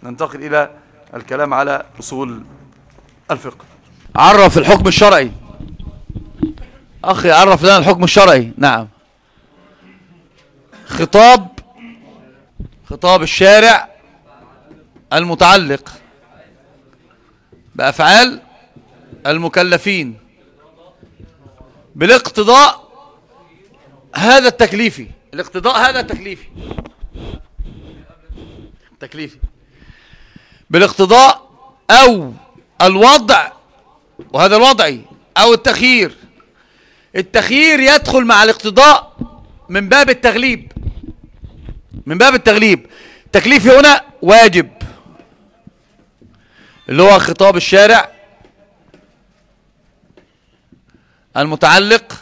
ننتقل إلى الكلام على أصول الفقه. عرف الحكم الشرعي. أخي عرف لنا الحكم الشرعي. نعم. خطاب الشارع المتعلق بأفعال المكلفين بالاقتضاء هذا التكليفي. الاقتضاء هذا تكليفي بالاقتضاء أو الوضع، وهذا الوضعي، أو التخيير. التخيير يدخل مع الاقتضاء من باب التغليب. تكليفي هنا واجب، اللي هو خطاب الشارع المتعلق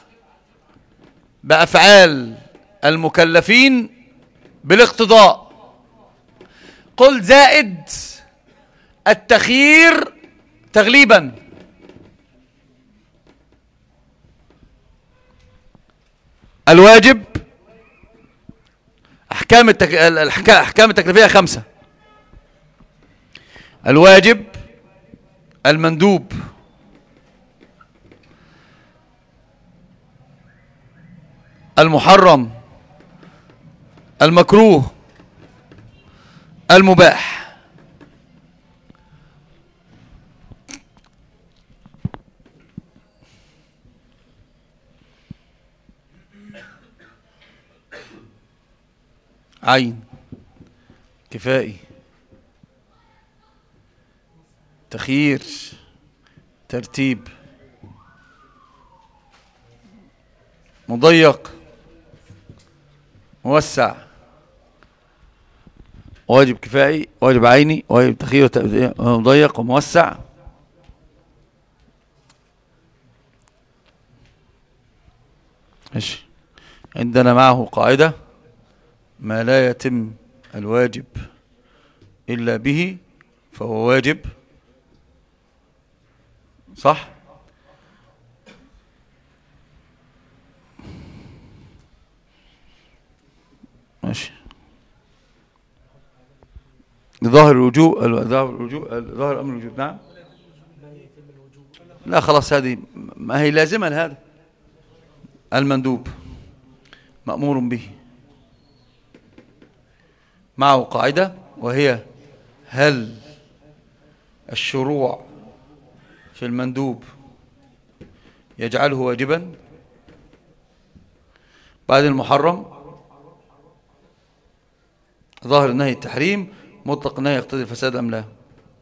بأفعال المكلفين بالاقتضاء. قل زائد التخيير تغليبا. الواجب أحكام التكليفية 5: الواجب، المندوب، المحرم، المكروه، المباح. عين، كفائي، تخيير، ترتيب، مضيق، موسع، واجب كفائي، واجب عيني، واجب تخيير، مضيق وموسع. ماشي. عندنا معه قاعدة: ما لا يتم الواجب إلا به فهو واجب. صح؟ ماشي. ظاهر الوجوب، ظاهر أمر الوجوب. نعم. لا خلاص، هذه ما هي لازمة لهذا. المندوب مأمور به. معه قاعدة وهي: هل الشروع في المندوب يجعله واجبا؟ بعد المحرم ظاهر النهي التحريم، مطلق النهي يقتضي الفساد أم لا؟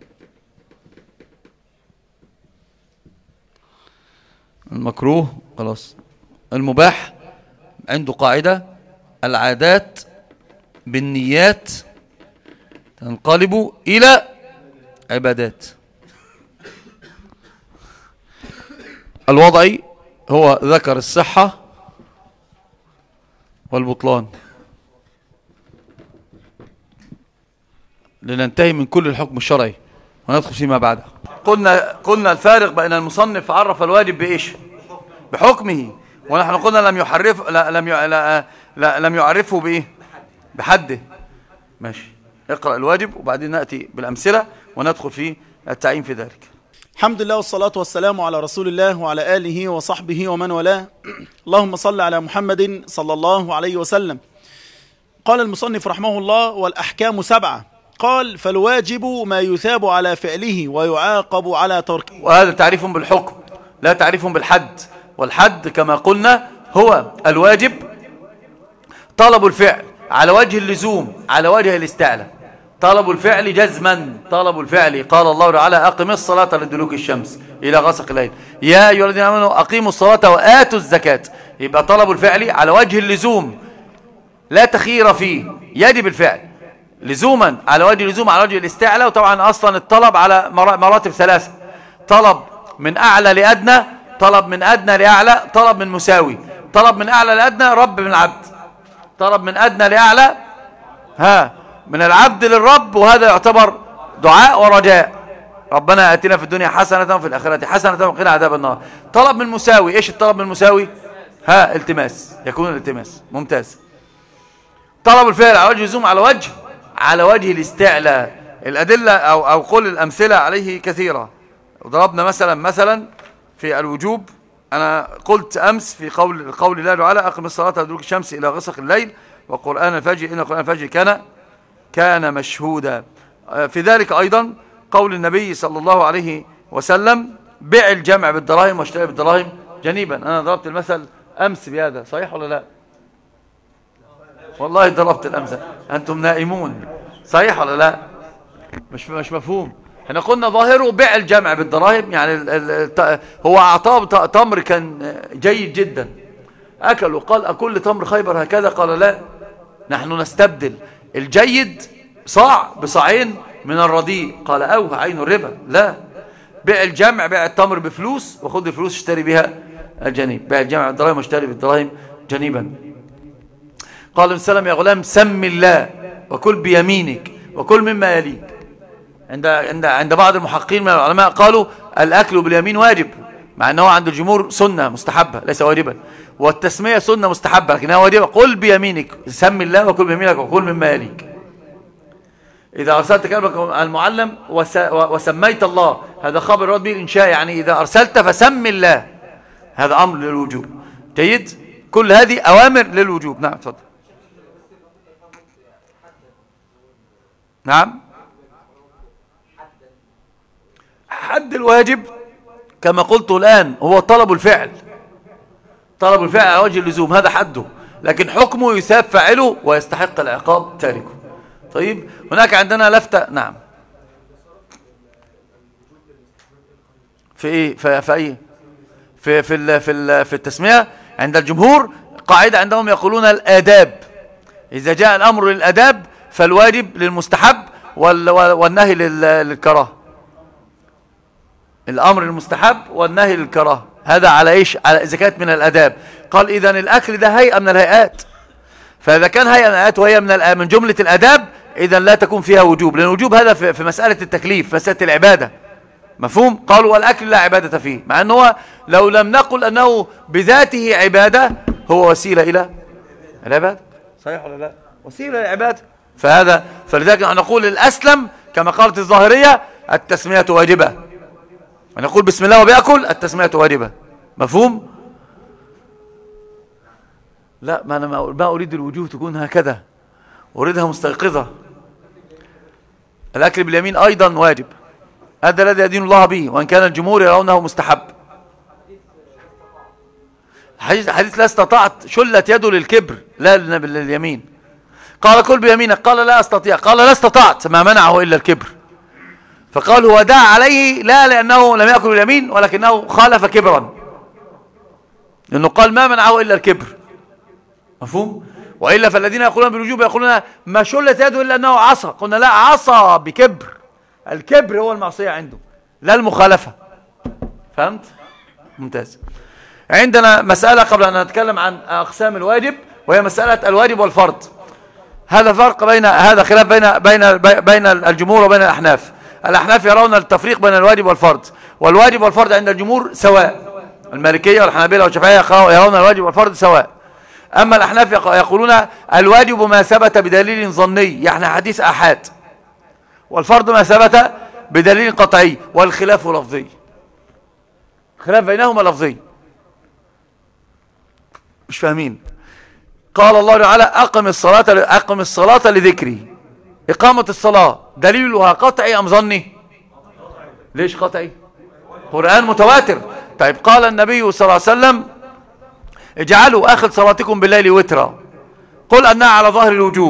المكروه خلاص. المباح عنده قاعدة: العادات بالنيات تنقلب إلى عبادات. الوضعي هو ذكر الصحة والبطلان. لننتهي من كل الحكم الشرعي وندخل فيما بعده. قلنا الفارق بين المصنف عرف الواجب بإيش؟ بحكمه، ونحن قلنا لم يعرفه بإيه؟ بحده. ماشي. اقرأ الواجب وبعدين نأتي بالأمثلة وندخل في التعيين في ذلك. الحمد لله والصلاة والسلام على رسول الله وعلى آله وصحبه ومن والاه. اللهم صل على محمد صلى الله عليه وسلم. قال المصنف رحمه الله: والأحكام 7. قال: فالواجب ما يثاب على فعله ويعاقب على تركه. وهذا تعريف بالحكم، لا تعريف بالحد. والحد كما قلنا هو الواجب طلب الفعل على وجه اللزوم، على وجه الاستعلاء. طلب الفعل جزما، طلب الفعل. قال الله تعالى: أقم الصلاة لدلوك الشمس إلى غسق الليل، يا أيها الذين آمنوا أقيموا الصلاة وآتوا الزكاة. يبقى طلب الفعل على وجه اللزوم، لا تخير فيه، يجب الفعل لزوما، على وجه اللزوم، على وجه الاستعلاء. وطبعا أصلا الطلب على مراتب 3: طلب من أعلى لأدنى، طلب من أدنى لأعلى، طلب من مساوي. طلب من أعلى لأدنى رب من العبد، طلب من أدنى لأعلى من العبد للرب، وهذا يعتبر دعاء ورجاء. ربنا آتنا في الدنيا حسنة وفي الآخرة حسنة وقنا عذاب النار. طلب من مساوي. إيش الطلب من المساوي؟ التماس، يكون الالتماس. ممتاز. طلب الفعل على وجه اللزوم، على وجه الاستعلاء. الأدلة أو قل الأمثلة عليه كثيرة. ضربنا مثلا في الوجوب. أنا قلت أمس في قول الله تعالى أقم الصلاة لدلوك الشمس إلى غسق الليل وقرآن الفجر إن قرآن الفجر كان مشهودا. في ذلك أيضا قول النبي صلى الله عليه وسلم بيع الجمع بالدراهم واشتري بالدراهم جنيبا. أنا ضربت المثل أمس بهذا، صحيح ولا لا؟ والله ضربت الأمثل، أنتم نائمون، صحيح ولا لا؟ مش مفهوم. احنا قلنا ظاهره بيع الجمع بالدراهم، يعني هو أعطاه تمر كان جيد جدا، أكل وقال أكل تمر خيبر هكذا؟ قال لا، نحن نستبدل الجيد صاع بصاعين من الرديء. قال أوه عين الربا. لا، بيع الجمع، بيع التمر بفلوس وخذ الفلوس اشتري بها الجنيب. بيع الجمع بالدراهم واشتري بالدراهم جنيبا. قال السلام يا غلام سم الله وكل بيمينك وكل مما يليك. عند بعض المحققين من العلماء قالوا الأكل باليمين واجب، مع أنه عند الجمهور سنة مستحبة ليس واجبا، والتسمية سنة مستحبة لكنها واجبة. قل بيمينك، سم الله وكل بيمينك وكل مما يليك. إذا أرسلت كلبك المعلم وسميت الله، هذا خبر رد به الإنشاء، يعني إذا أرسلت فسم الله، هذا أمر للوجوب. جيد، كل هذه أوامر للوجوب. نعم تفضل. نعم، حد الواجب كما قلت الآن هو طلب الفعل، طلب الفعل على وجه اللزوم، هذا حده، لكن حكمه يثاب فاعله ويستحق العقاب تاركه. طيب، هناك عندنا لفتة. نعم، في ايه؟ في ايه؟ في التسمية عند الجمهور قاعدة عندهم يقولون الآداب، إذا جاء الأمر للآداب فالواجب للمستحب والنهي للكراهة. الأمر المستحب والنهي للكراهة، هذا على إيش؟ على إذا كانت من الآداب. قال إذن الأكل ده هيئة من الهيئات، فإذا كان هيئة من الهيئات وهي من جملة الآداب إذن لا تكون فيها وجوب، لأن الوجوب هذا في مسألة التكليف، مسألة العبادة. مفهوم؟ قالوا والأكل لا عبادة فيه، مع أنه لو لم نقل أنه بذاته عبادة هو وسيلة إلى العبادة، صحيح ولا لا؟ وسيلة للعبادة. فلذلك نقول الأسلم كما قالت الظاهرية التسمية واجبة، ونقول بسم الله وبيأكل التسمية واجبة. مفهوم؟ لا، ما أنا ما أريد الوجوه تكون هكذا، أريدها مستيقظة. الأكل باليمين أيضا واجب، هذا الذي يدين الله به، وإن كان الجمهور يرونه مستحب. حديث لا استطعت شلت يده للكبر لا لليمين. قال كل بيمينك، قال لا أستطيع، قال لا استطعت، ما منعه إلا الكبر. فقال هو دعا عليه لا لأنه لم يأكل اليمين ولكنه خالف كبرا، لأنه قال ما منعه إلا الكبر. مفهوم؟ وإلا فالذين يقولون بالوجوب يقولون ما شلت يده إلا أنه عصى. قلنا لا، عصى بكبر، الكبر هو المعصية عنده لا المخالفة. فهمت؟ ممتاز. عندنا مسألة قبل أن نتكلم عن أقسام الواجب، وهي مسألة الواجب والفرض. هذا فرق هذا خلاف بين الجمهور وبين الأحناف. الأحناف يرون التفريق بين الواجب والفرض، والواجب والفرض عند الجمهور سواء. المالكية والحنابلة والشافعية يرون الواجب والفرض سواء. أما الأحناف يقولون الواجب ما ثبت بدليل ظني، يعني حديث آحاد، والفرض ما ثبت بدليل قطعي، والخلاف لفظي، خلاف بينهما لفظي. مش فاهمين؟ قال الله تعالى أقم الصلاة لذكري. إقامة الصلاة دليلها قطعي أم ظني؟ ليش قطعي؟ قرآن متواتر. طيب، قال النبي صلى الله عليه وسلم اجعلوا آخر صلاتكم بالليل وترا. قل أنها على ظاهر الوجوب.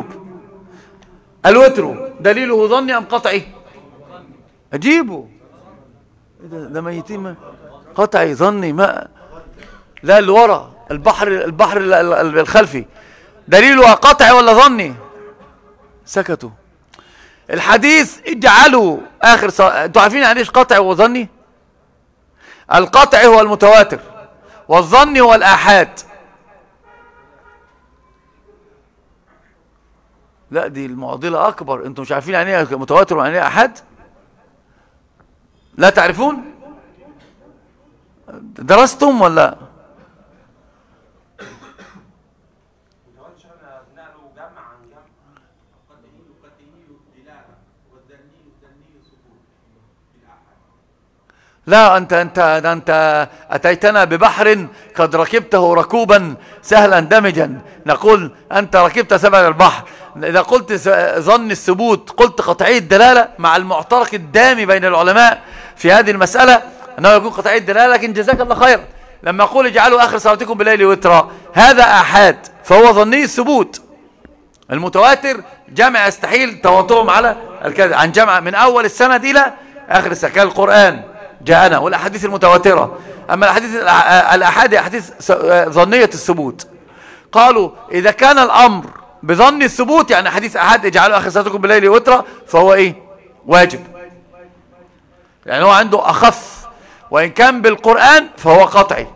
الوتر دليله ظني أم قطعي؟ أجيبوا، ده ميتين. قطعي ظني؟ ما لا، اللي ورا البحر الخلفي دليلها قطعي ولا ظني؟ سكتوا. الحديث اجعلوا آخر انتوا عارفين يعني ايش قطعي وظني؟ القطعي هو المتواتر، والظني هو الآحاد. لا، دي المعضلة أكبر. انتوا مش عارفين يعني ايه متواتر ويعني ايه آحاد؟ لا تعرفون؟ درستم ولا؟ لا أنت أتيتنا ببحر قد ركبته ركوبا سهلا دمجا، نقول أنت ركبت سبع البحر. إذا قلت ظن الثبوت قلت قطعي الدلالة، مع المعترك الدامي بين العلماء في هذه المسألة أنه يكون قطعي الدلالة. لكن جزاك الله خير، لما أقول اجعلوا آخر صلاتكم بالليل وترا، هذا آحاد فهو ظني الثبوت. المتواتر جمع يستحيل تواترهم على الكذب، عن جمع من أول السند إلى آخر السند كالقرآن جاءنا والأحاديث المتواترة. أما الأحاديث الأحاد أحاديث ظنية الثبوت. قالوا إذا كان الأمر بظن الثبوت يعني حديث أحد اجعلوا آخر صلاتكم بالليل وترا، فهو إيه؟ واجب، يعني هو عنده أخف، وإن كان بالقرآن فهو قطعي.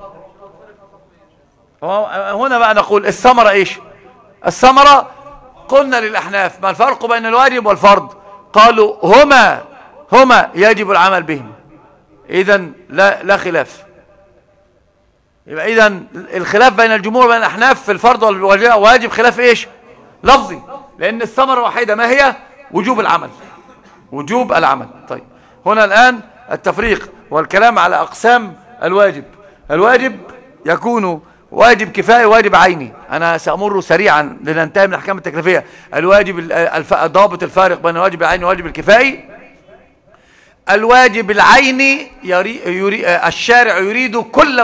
هنا بقى نقول الثمرة إيش؟ الثمرة قلنا للأحناف ما الفرق بين الواجب والفرض؟ قالوا هما يجب العمل بهم، إذن لا خلاف. يبقى إذن الخلاف بين الجمهور وبين الأحناف في الفرض والواجب خلاف إيش؟ لفظي، لأن الثمرة واحدة، ما هي؟ وجوب العمل. طيب هنا الآن التفريق والكلام على أقسام الواجب. الواجب يكون واجب كفائي وواجب عيني. أنا سأمر سريعا لننتهي من الأحكام التكليفية. الواجب ضابط الفارق بين الواجب العيني والواجب الكفائي. الواجب العيني الشارع يريد كل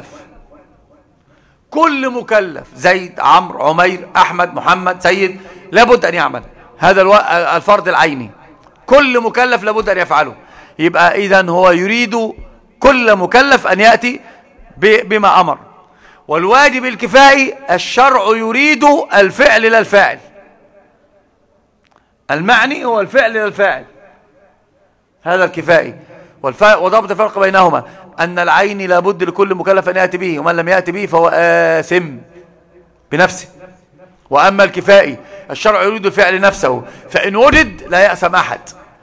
مكلف، زيد، عمرو، عمير، أحمد، محمد، سيد، لابد أن يعمل. هذا الفرض العيني، كل مكلف لابد أن يفعله. يبقى إذن هو يريد كل مكلف أن يأتي بما أمر. والواجب الكفائي الشرع يريد الفعل لا الفاعل، المعني هو الفعل لا الفاعل، هذا الكفائي. وضابط الفرق بينهما أن العين لابد لكل مكلف أن يأتي به، ومن لم يأتي به فهو آثم بنفسه. وأما الكفائي الشرع يريد الفعل نفسه، فإن وجد لا يأثم أحد،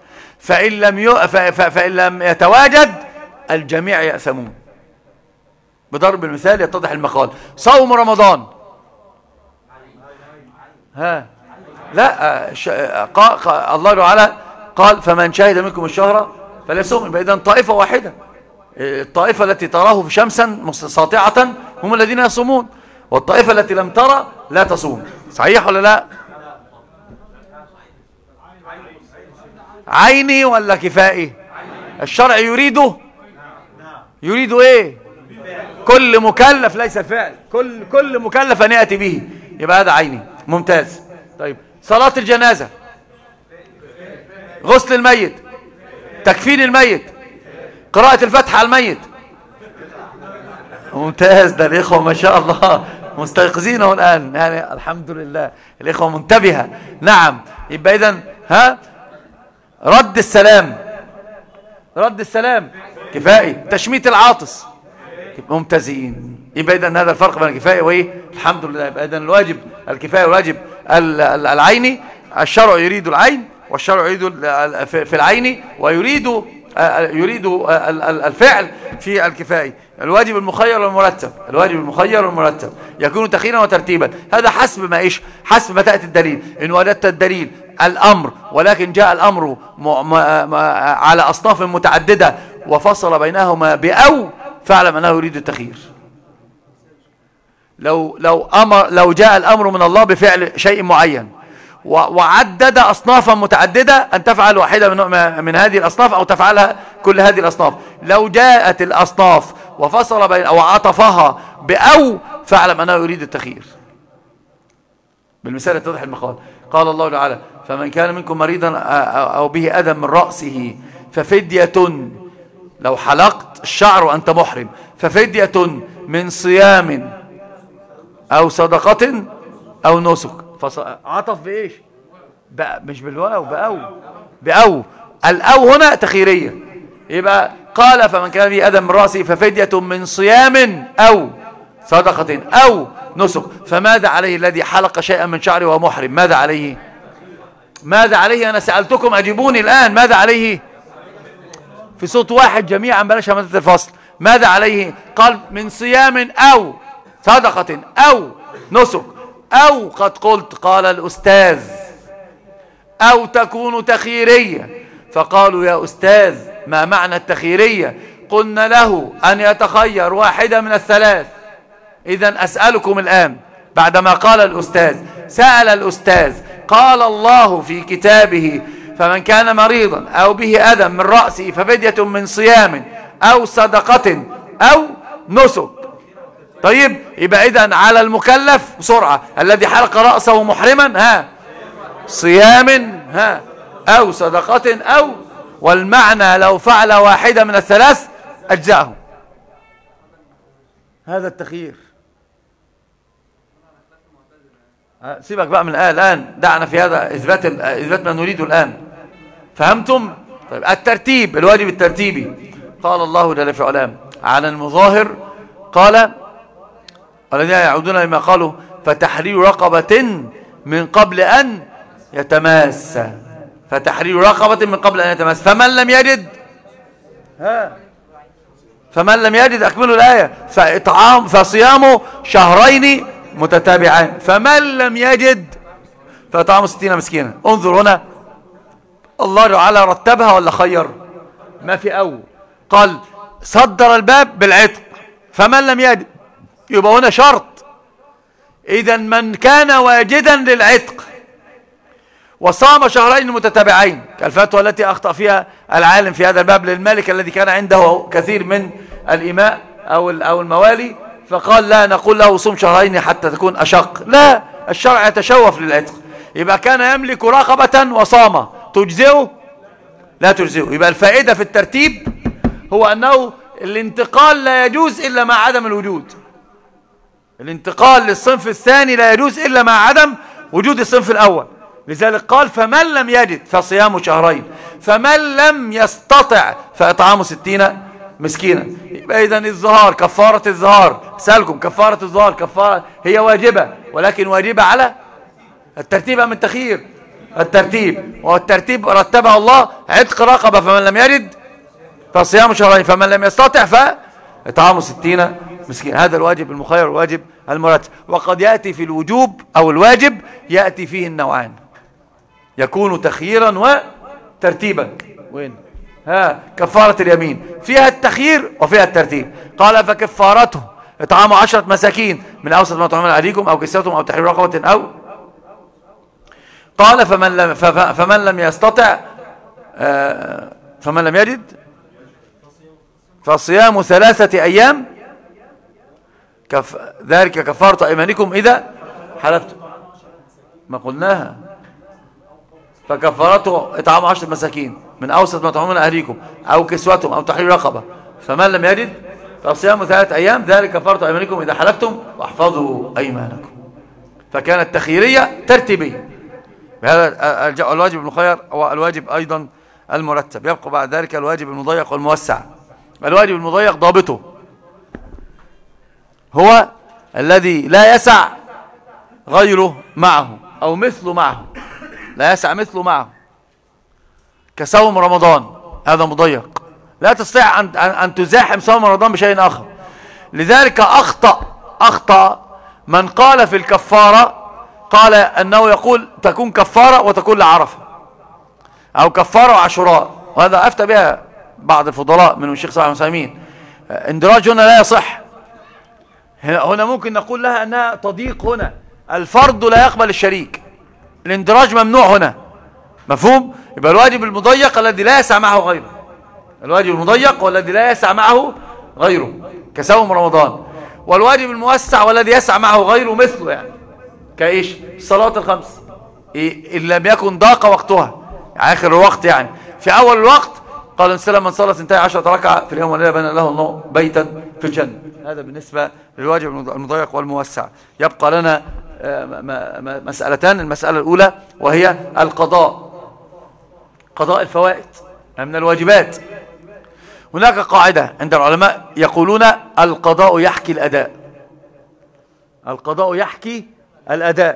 فإن لم يتواجد الجميع يأثمون. بضرب المثال يتضح المقال. صوم رمضان لا الله تعالى قال فمن شهد منكم الشهر فليصوم. يبقى إذن طائفة واحدة، الطائفة التي تراه شمسا ساطعة هم الذين يصومون، والطائفة التي لم ترى لا تصوم. صحيح ولا لا؟ عيني ولا كفائي؟ الشرع يريد ايه؟ كل مكلف، ليس الفعل، كل مكلف ان يأتي به، يبقى هذا عيني. ممتاز. طيب صلاة الجنازة، غسل الميت، تكفين الميت، قراءة الفاتحة على الميت. ممتاز، ده الإخوة ما شاء الله مستيقظينه الآن، يعني الحمد لله الإخوة منتبهة. نعم. يبقى إذن رد السلام كفائي، تشميت العاطس. ممتازين. يبقى إذن هذا الفرق بين الكفائي وإيه؟ الحمد لله. يبقى إذن الواجب الكفائي والواجب العيني، الشرع يريد العين، والشرع يريد في العين، ويريد الفعل في الكفائي. الواجب المخير والمرتب يكون تخييرا وترتيبا. هذا حسب ما ايش؟ حسب ما تأتي الدليل. ان وجدت الدليل الامر ولكن جاء الامر على اصناف متعددة وفصل بينهما بأو، فاعلم انه يريد التخيير. لو جاء الامر من الله بفعل شيء معين وعدد أصنافا متعددة أن تفعل واحدة من هذه الأصناف أو تفعلها كل هذه الأصناف. لو جاءت الأصناف وفصل بين أو عطفها بأو، فاعلم أنه يريد التخيير. بالمثال يتضح المقال. قال الله تعالى فمن كان منكم مريضا أو به أذى من رأسه ففدية، لو حلقت الشعر وأنت محرم، ففدية من صيام أو صدقة أو نسك. عطف بإيش؟ مش بالواو، بأو. الأو هنا تخيرية. يبقى قال فمن كان به أذى من رأسه ففدية من صيام أو صدقة أو نسك. فماذا عليه الذي حلق شيئا من شعره وهو محرم؟ ماذا عليه؟ أنا سألتكم أجيبوني الآن. ماذا عليه؟ في صوت واحد جميعا بلاش همزة الفصل. ماذا عليه؟ قال من صيام أو صدقة أو نسك. أو قد قلت، قال الأستاذ أو تكون تخييرية. فقالوا يا أستاذ ما معنى التخييرية؟ قلنا له أن يتخير واحدة من الثلاث. إذن أسألكم الآن بعدما قال الأستاذ، سأل الأستاذ قال الله في كتابه فمن كان مريضا أو به أذى من رأسه ففدية من صيام أو صدقة أو نسك. طيب يبقى إذن على المكلف بسرعة الذي حلق رأسه محرما صيام أو صدقة أو، والمعنى لو فعل واحدة من الثلاث أجزأه. هذا التخيير. سيبك بقى من الآن، دعنا في هذا إثبات ما نريده الآن. فهمتم؟ طيب الترتيب، الواجب الترتيبي. قال الله جل في علام على المظاهر، قال الذين يعودون لما قالوا فتحرير رقبة من قبل أن يتماس. فتحرير رقبة من قبل أن يتماس. فمن لم يجد أكملوا الآية فصيامه شهرين متتابعين. فمن لم يجد فطعام 60 مسكينا. انظر هنا الله تعالى رتبها ولا خير؟ ما في أول قال صدر الباب بالعتق. فمن لم يجد يبقى هنا شرط. إذا من كان واجدا للعتق وصام شهرين متتابعين، كالفتوى التي أخطأ فيها العالم في هذا الباب للمالك الذي كان عنده كثير من الإماء أو الموالي، فقال لا نقول له صوم شهرين حتى تكون أشق. لا، الشرع يتشوف للعتق. يبقى كان يملك رقبة وصام، تجزئه؟ لا تجزئه. يبقى الفائدة في الترتيب هو أنه الانتقال لا يجوز إلا مع عدم الوجود. الانتقال للصنف الثاني لا يجوز إلا مع عدم وجود الصنف الأول. لذلك قال فمن لم يجد فصيام شهرين، فمن لم يستطع فإطعام 60 مسكينا. يبقى إذن الظهار، كفارة الظهار، سألكم كفارة الظهار كفارة هي واجبة، ولكن واجبة على الترتيب أم التخيير؟ الترتيب. والترتيب رتبها الله عتق رقبة فمن لم يجد فصيام شهرين، فمن لم يستطع فإطعام 60 مسكين. هذا الواجب المخير والواجب المرتب. وقد يأتي في الوجوب أو الواجب يأتي فيه النوعان، يكون تخييرا وترتيبا. وين؟ كفارة اليمين فيها التخيير وفيها الترتيب. قال فكفارته إطعام 10 مساكين من أوسط ما تطعمون أهليكم أو كسوتهم أو تحرير رقبة أو. قال فمن لم يستطع فمن لم يجد فصيام 3 أيام ذلك كفارة أيمانكم إذا حلفتم. ما قلناها. فكفارته إطعام 10 مساكين من أوسط ما تطعمون أهليكم أو كسوتهم أو تحرير رقبة. فمن لم يجد فصيام 3 أيام ذلك كفارة أيمانكم إذا حلفتم واحفظوا أيمانكم. فكانت تخييرية ترتيبية. بهذا الواجب المخير هو الواجب أيضا المرتب. يبقى بعد ذلك الواجب المضيق والموسع. الواجب المضيق ضابطه هو الذي لا يسع غيره معه أو مثله معه، لا يسع مثله معه، كصوم رمضان. هذا مضيق، لا تستطيع أن تزاحم صوم رمضان بشيء آخر. لذلك أخطأ من قال في الكفارة، قال أنه يقول تكون كفارة وتكون لعرفة أو كفارة وعاشوراء، وهذا أفتى بها بعض الفضلاء من الشيخ صالح المسلمين. اندراج هنا لا يصح. هنا ممكن نقول لها أنها تضييق. هنا الفرد لا يقبل الشريك، الاندراج ممنوع هنا. مفهوم؟ يبقى الواجب المضيق الذي لا يسع معه غيره. الواجب المضيق والذي لا يسع معه غيره كصوم رمضان. والواجب الموسع والذي يسع معه غيره مثله، يعني كايش؟ الصلاة الخمس إن لم يكن ضاق وقتها، يعني آخر الوقت، يعني في أول الوقت قال من صلى 12 ركعة في اليوم والليلة بنى له الله بيتا في الجنة. هذا بالنسبة للواجب المضيق والموسع. يبقى لنا مسألتان. المسألة الأولى وهي القضاء، قضاء الفوائد من الواجبات. هناك قاعدة عند العلماء يقولون القضاء يحكي الأداء. القضاء يحكي الأداء.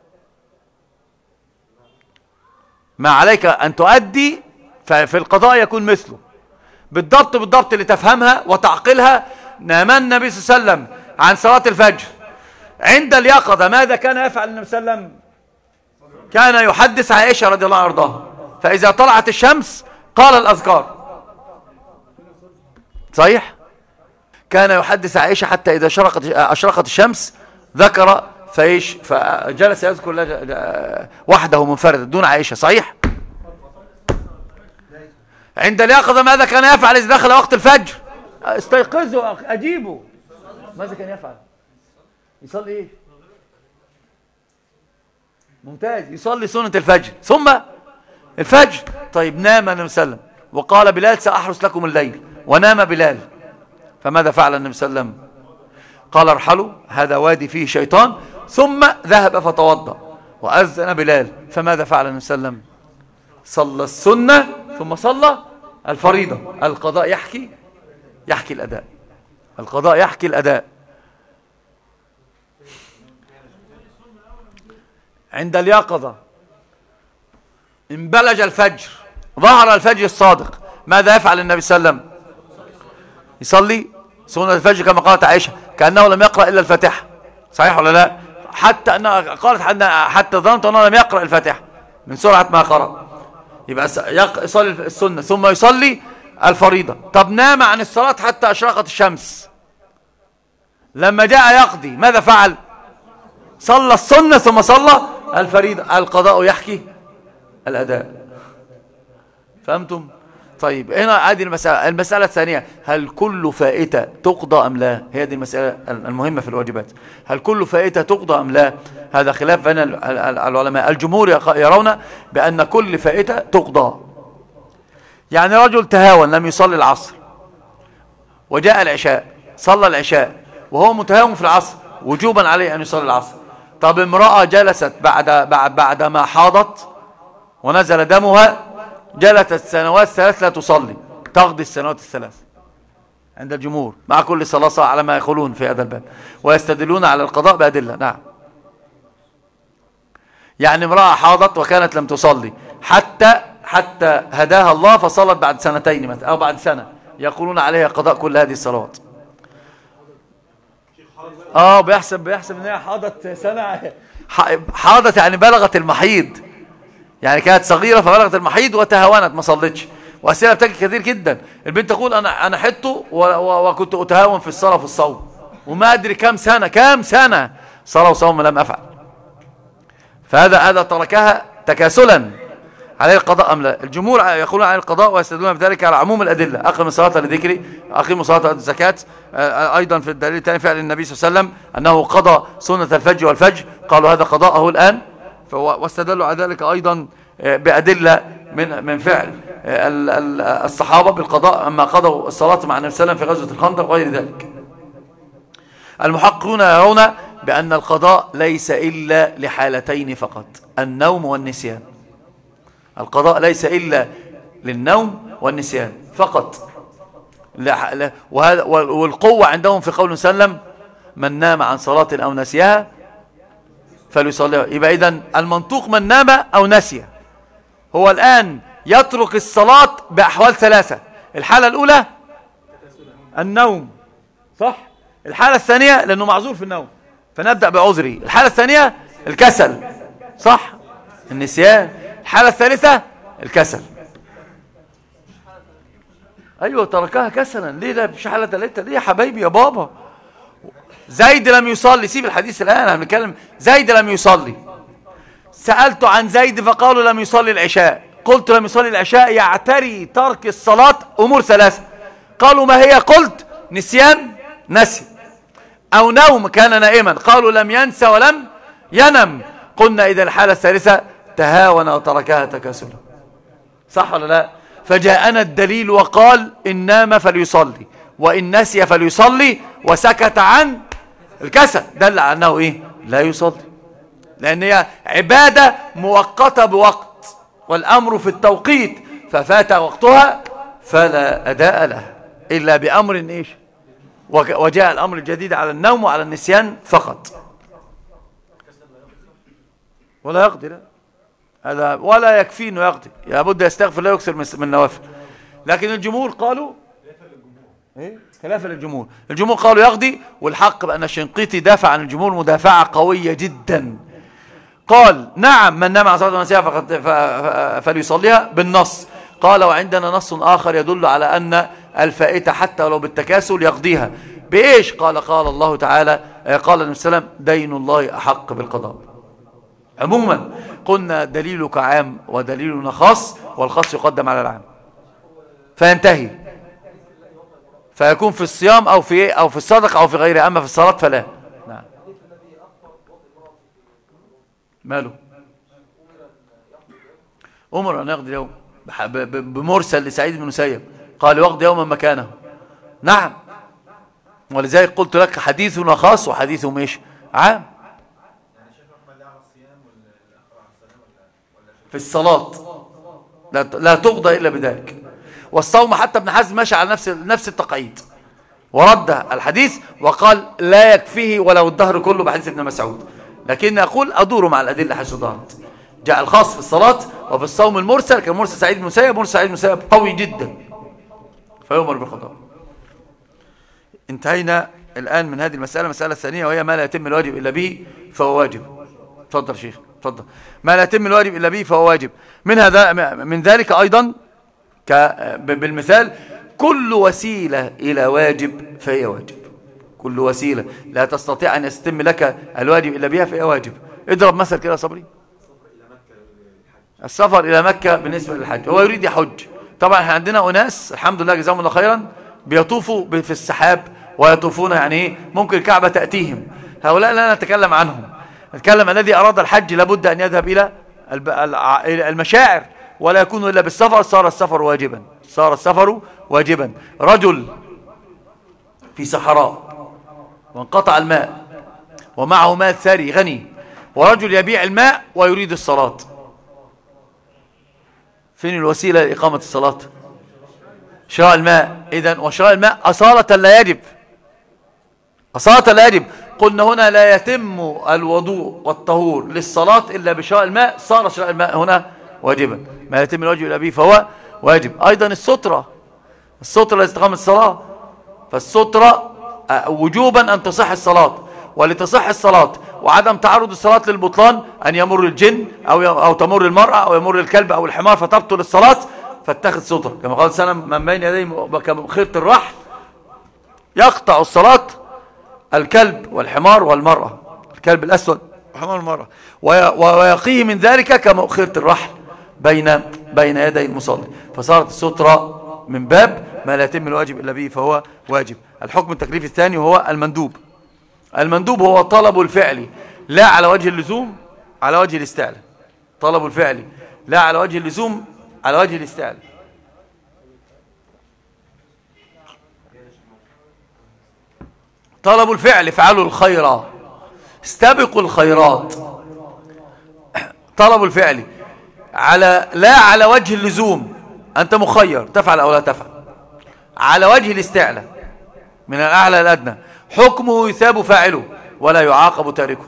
ما عليك أن تؤدي، ففي القضاء يكون مثله بالضبط لتفهمها وتعقلها. نهى النبي صلى الله عليه وسلم عن صلاة الفجر عند اليقظة. ماذا كان يفعل النبي صلى الله عليه وسلم؟ كان يحدث عائشة رضي الله عنها، فإذا طلعت الشمس قال الأذكار. صحيح؟ كان يحدث عائشة حتى إذا أشرقت الشمس ذكر فجلس يذكر وحده منفردا دون عائشة. صحيح؟ عند اليقظة ماذا كان يفعل إذا دخل وقت الفجر؟ استيقظوا أجيبوا. ماذا كان يفعل؟ يصلي إيه؟ ممتاز، يصلي سنة الفجر ثم الفجر. طيب نام النبي صلى الله عليه وسلم وقال بلال سأحرس لكم الليل، ونام بلال، فماذا فعل النبي صلى الله عليه وسلم؟ قال ارحلوا هذا وادي فيه شيطان، ثم ذهب فتوضأ وأذن بلال، فماذا فعل النبي صلى الله عليه وسلم؟ صلى السنة ثم صلى الفريضة. القضاء يحكي الأداء. القضاء يحكي الأداء. عند اليقظة انبلج الفجر، ظهر الفجر الصادق، ماذا يفعل النبي صلى الله عليه وسلم؟ يصلي سنة الفجر كما قالت عائشة كأنه لم يقرأ إلا الفاتحة. صحيح ولا لا؟ حتى أنها قالت حتى ظننت أنه لم يقرأ الفاتحة من سرعة ما قرأ. يبقى يصلي السنة ثم يصلي الفريضة. طب نام عن الصلاة حتى أشرقت الشمس، لما جاء يقضي ماذا فعل؟ صلى السنة ثم صلى الفريضة. القضاء يحكي الأداء. فهمتم؟ طيب هنا هذه المسألة الثانية، هل كل فائتة تقضى أم لا؟ هي دي المسألة المهمة في الواجبات. هل كل فائتة تقضى أم لا؟ هذا خلاف بين العلماء. الجمهور يرون بأن كل فائتة تقضى. يعني رجل تهاون لم يصلي العصر وجاء العشاء، صلى العشاء وهو متهاون في العصر، وجوبا عليه أن يصلي العصر. طب امرأة جلست بعد ما حاضت ونزل دمها، جلست سنوات 3 لا تصلي، تقضي السنوات 3 عند الجمهور مع كل صلاة على ما يقولون في هذا الباب، ويستدلون على القضاء بأدلة. نعم، يعني امرأة حاضت وكانت لم تصلي حتى هداها الله فصلت بعد 2 مثلا أو بعد سنة، يقولون عليها قضاء كل هذه الصلوات. بيحسب ان هي حاضت سنة، حاضت يعني بلغت المحيض، يعني كانت صغيرة فبلغت المحيض وتهاونت ما صلتش. وأسئلة بتجي كثير جدا، البنت تقول أنا حدت وكنت أتهاون في الصلاة وفي الصوم وما أدري كم سنة صلاة وصوم لم أفعل، فهذا تركها تكاسلا، عليه القضاء أم لا؟ الجمهور يقولون عليه القضاء ويستدلون بذلك على عموم الأدلة. أقم الصلاة لذكري، أقيموا الصلاة الزكاة. أيضا في الدليل الثاني فعل النبي صلى الله عليه وسلم أنه قضى سنة الفجر والفجر، قالوا هذا قضاءه الآن، واستدلوا على ذلك أيضا بأدلة من فعل الصحابة بالقضاء أما قضوا الصلاة مع النبي صلى الله عليه وسلم في غزوة الخندق وغير ذلك. المحققون يرون بأن القضاء ليس إلا لحالتين فقط، النوم والنسيان. القضاء ليس إلا للنوم والنسيان فقط. والقوة عندهم في قول سلم من نام عن صلاة أو نسيها فليصليها. يبقى إذن المنطوق من نام أو نسي، هو الآن يترك الصلاة بأحوال 3. الحالة الأولى النوم، صح؟ الحالة الثانية لأنه معذور في النوم فنبدأ بعذري. الحالة الثانية الكسل، صح؟ النسيان. الحالة الثالثة الكسل. أيوة تركها كسلا. ليه؟ لا مش حالة ثالثة. ليه يا حبايبي يا بابا؟ زيد لم يصلي، سيب الحديث الآن احنا بنتكلم. زيد لم يصلي، سألت عن زيد فقالوا لم يصلي العشاء، قلت لم يصلي العشاء يعتري ترك الصلاة أمور 3. قالوا ما هي؟ قلت نسيان، نسي، أو نوم كان نائما، قالوا لم ينسى ولم ينم. قلنا إذا الحالة الثالثة تهاون وتركها تكاسلا، صح ولا لا؟ فجاءنا الدليل وقال إن نام فليصلي وإن نسي فليصلي، وسكت عن الكسل، دل على أنه إيه؟ لا يصلي، لأن هي عبادة مؤقتة بوقت، والأمر في التوقيت، ففات وقتها فلا أداء له إلا بأمر إيش؟ وجاء الأمر الجديد على النوم وعلى النسيان فقط. ولا يقضي، لا هذا ولا يكفي انه يقضي، لابد يستغفر لا يكثر من النوافل. لكن الجمهور قالوا خلافا للجمهور. الجمهور قالوا يقضي، والحق بأن الشنقيطي دافع عن الجمهور مدافعة قوية جدا. قال نعم من نام عن صلاة ونسيها فليصليها بالنص. قال وعندنا نص آخر يدل على أن الفائتة حتى لو بالتكاسل يقضيها بإيش؟ قال الله تعالى، قال النبي صلى الله عليه وسلم: دين الله أحق بالقضاء. عموما قلنا دليلك عام ودليلنا خاص، والخاص يقدم على العام فينتهي، فيكون في الصيام أو في الصدقة أو في غيرها، أما في الصلاة فلا. نعم. ماله؟ أمر أن يقضي يوم بمرسل لسعيد بن مسيب، قال: يقضي يوما مكانه. نعم، ولذلك قلت لك حديثنا خاص وحديثه مش عام. في الصلاة لا تقضى إلا بذلك. والصوم حتى ابن حزم ماشي على نفس التقعيد، ورد الحديث وقال: لا يكفيه ولو الدهر كله، بحديث ابن مسعود. لكن أقول أدور مع الأدلة حيث ظهرت. جاء الخاص في الصلاة وفي الصوم المرسل، كان مرسل سعيد بن مسيب، مرسل سعيد بن مسيب قوي جدا فيؤمر بالقضاء. انتهينا الآن من هذه المسألة الثانية، وهي ما لا يتم الواجب إلا به فهو واجب. تفضل شيخ، تفضل. ما لا يتم الواجب إلا به فهو واجب. من ذلك أيضا بالمثال: كل وسيلة إلى واجب فهي واجب. كل وسيلة لا تستطيع أن يتم لك الواجب إلا بها فهي واجب. اضرب مثل كده صبري. السفر إلى مكة بالنسبة للحج، هو يريد يحج. طبعا احنا عندنا أناس الحمد لله جزاهم الله خيرا بيطوفوا في السحاب ويطوفون، يعني ممكن الكعبة تأتيهم. هؤلاء لا نتكلم عنهم، نتكلم الذي أراد الحج لابد أن يذهب إلى المشاعر، ولا يكون إلا بالسفر. صار السفر واجبا. رجل في صحراء وانقطع الماء ومعه مال ثري غني، ورجل يبيع الماء ويريد الصلاة، فين الوسيلة لإقامة الصلاة؟ شراء الماء. إذن وشراء الماء أصالة لا يجب، أصالة لا يجب. قلنا هنا لا يتم الوضوء والطهور للصلاة إلا بشراء الماء، صار شراء الماء هنا واجبا. ما يتم الواجب إلا به فهو واجب. أيضا السترة لاستقامة الصلاة، فالسترة وجوبا أن تصح الصلاة، ولتصح الصلاة وعدم تعرض الصلاة للبطلان أن يمر الجن أو تمر المرأة أو يمر الكلب أو الحمار فتبطل الصلاة، فاتخذ سترة. كما قال سلم: من بين يديه كخيط الرحل يقطع الصلاة الكلب والحمار والمرأة، الكلب الأسود والحمار والمرأة، ويقيه من ذلك كمؤخرة الرحل بين يدي المصلي. فصارت السترة من باب ما لا يتم الواجب إلا به فهو واجب. الحكم التكليفي الثاني وهو المندوب. المندوب هو طلب الفعل لا على وجه اللزوم، على وجه الاستعلاء. طلب الفعل لا على وجه اللزوم، على وجه الاستعلاء. طلب الفعل: افعلوا الخير، استبقوا الخيرات. طلب الفعل لا على وجه اللزوم، أنت مخير تفعل أو لا تفعل، على وجه الاستعلاء من الأعلى الأدنى. حكمه يثاب فاعله ولا يعاقب تاركه.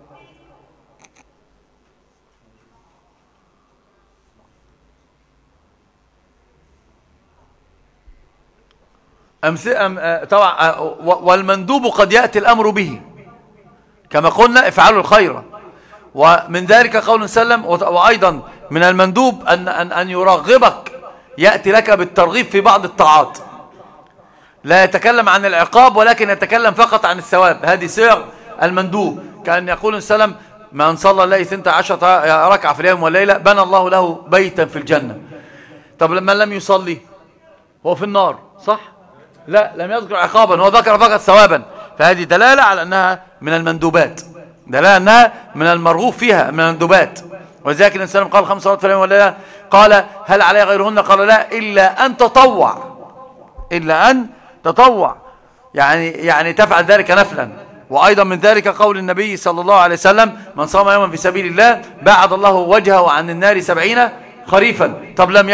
طبعا والمندوب قد يأتي الأمر به، كما قلنا افعلوا الخير. ومن ذلك قول سلم. وأيضا من المندوب أن يرغبك، يأتي لك بالترغيب في بعض الطاعات، لا يتكلم عن العقاب ولكن يتكلم فقط عن الثواب. هذه صيغ المندوب، كأن يقول سلم: من صلى الليل 12 ركعة في اليوم والليلة بنى الله له بيتا في الجنة. طب لما لم يصلي هو في النار، صح؟ لا، لم يذكر عقابا، هو ذكر فقط ثوابا. فهذه دلالة على أنها من المندوبات، دلالة أنها من المرغوب فيها، من المندوبات. ولذلك النبي صلى الله عليه وسلم قال: 5 صلوات في اليوم والليلة. قال: هل علي غيرهن؟ قال: لا، إلا أن تطوع، إلا أن تطوع، يعني تفعل ذلك نفلا. وأيضا من ذلك قول النبي صلى الله عليه وسلم: من صام يوما في سبيل الله بعد الله وجهه عن النار 70 خريفا. طب لم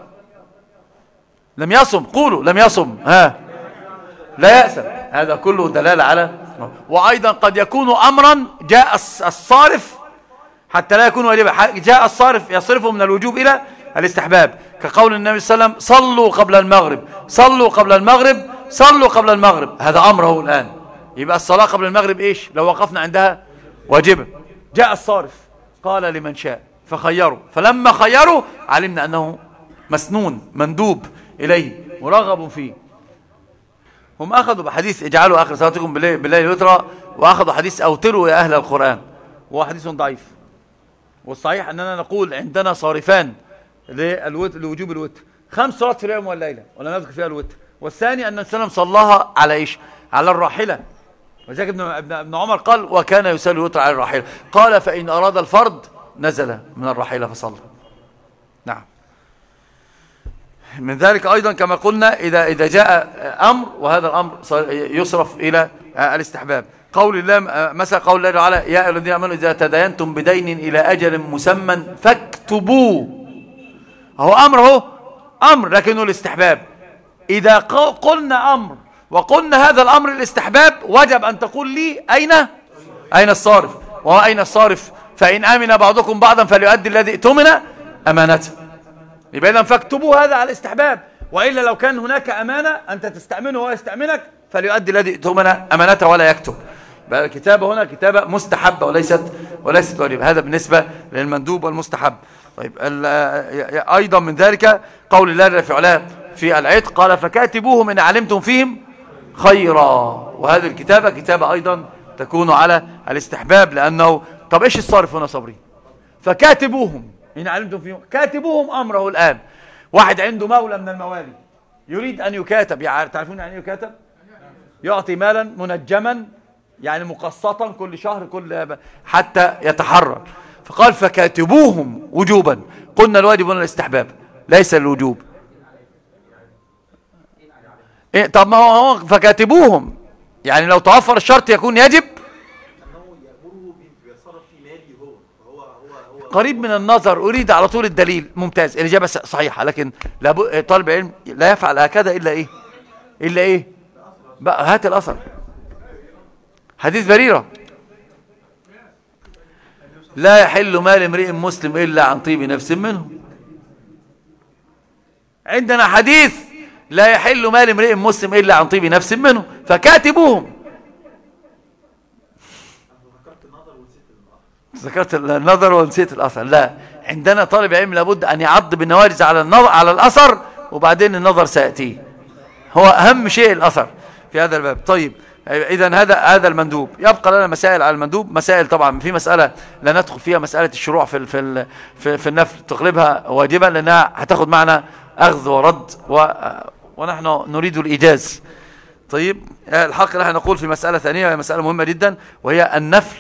يصم، قولوا لم يصم، لا يأثم. هذا كله دلالة على. وأيضا قد يكون أمرا جاء الصارف حتى لا يكون واجبا، جاء الصارف يصرفه من الوجوب إلى الاستحباب، كقول النبي صلى الله عليه وسلم: صلوا قبل المغرب، صلوا قبل المغرب، صلوا قبل المغرب. هذا أمره الآن. يبقى الصلاة قبل المغرب إيش لو وقفنا عندها؟ واجبة. جاء الصارف قال لمن شاء فخيروا، فلما خيروا علمنا أنه مسنون مندوب إليه، مرغب فيه. هم أخذوا بحديث اجعلوا آخر صلاتكم بالليل وترا، وأخذوا حديث أوتروا يا أهل القرآن، وهو حديث ضعيف. والصحيح أننا نقول عندنا صارفان لوجوب الوتر: 5 صلوات في اليوم والليلة ولا نذكر فيها الوتر. والثاني أن السلام صلاها على إيش؟ على الراحلة. وذلك ابن عمر قال: وكان يصلي الوتر على الراحلة. قال: فإن أراد الفرض نزل من الراحلة فصلى. نعم. من ذلك أيضا كما قلنا إذا جاء أمر، وهذا الأمر يصرف إلى الاستحباب. قول الله مثلا، قول الله تعالى: يا أيها الذين آمنوا إذا تداينتم بدين إلى أجل مسمى فاكتبوه. هو أمر، هو أمر لكنه الاستحباب. إذا قلنا أمر وقلنا هذا الأمر الاستحباب، وجب أن تقول لي أين الصارف؟ وأين الصارف؟ فإن آمن بعضكم بعضا فليؤدي الذي اؤتمن أمانته. يبقى إذن فاكتبوا هذا على الاستحباب، وإلا لو كان هناك أمانة أنت تستأمنه وهو يستأمنك فليؤدي الذي اؤتمن أمانته ولا يكتب. بقى الكتابة هنا كتابة مستحبة وليست واجبة. هذا بالنسبة للمندوب والمستحب. طيب أيضا من ذلك قول الله جل في علاه في العتق: قال: فكاتبوهم إن علمتم فيهم خيرا. وهذه الكتابة كتابة أيضا تكون على الاستحباب، لأنه طب إيش الصارف هنا صبري؟ فكاتبوهم إن علمتم فيهم، كاتبوهم أمره الآن. واحد عنده مولى من الموالي يريد أن يكاتب، يعني تعرفون يعني يكاتب؟ يعطي مالا منجما، يعني مقسطا كل شهر حتى يتحرر. فقال: فكاتبوهم وجوبا. قلنا الواجب هنا الاستحباب ليس الوجوب. إيه؟ طب ما هو فكاتبوهم، يعني لو توفر الشرط يكون يجب. قريب من النظر، أريد على طول الدليل. ممتاز، الإجابة صحيحة، لكن طالب علم لا يفعل هكذا إلا إيه بقى. هات الأثر، حديث بريرة: لا يحل مال امرئ مسلم إلا عن طيب نفس منه. عندنا حديث: لا يحل مال امرئ مسلم إلا عن طيب نفس منه. فكاتبوهم. ذكرت النظر ونسيت الأثر. لا، عندنا طالب علم لابد أن يعض بالنواجذ على الأثر، وبعدين النظر سيأتيه. هو أهم شيء الأثر في هذا الباب. طيب إذن هذا المندوب. يبقى لنا مسائل على المندوب. مسائل طبعا في مسألة لا ندخل فيها، مسألة الشروع في النفل تقلبها واجبا، لأنها هتاخد معنا أخذ ورد، ونحن نريد الإيجاز. طيب الحق نحن نقول في مسألة ثانية، وهي مسألة مهمة جدا، وهي النفل.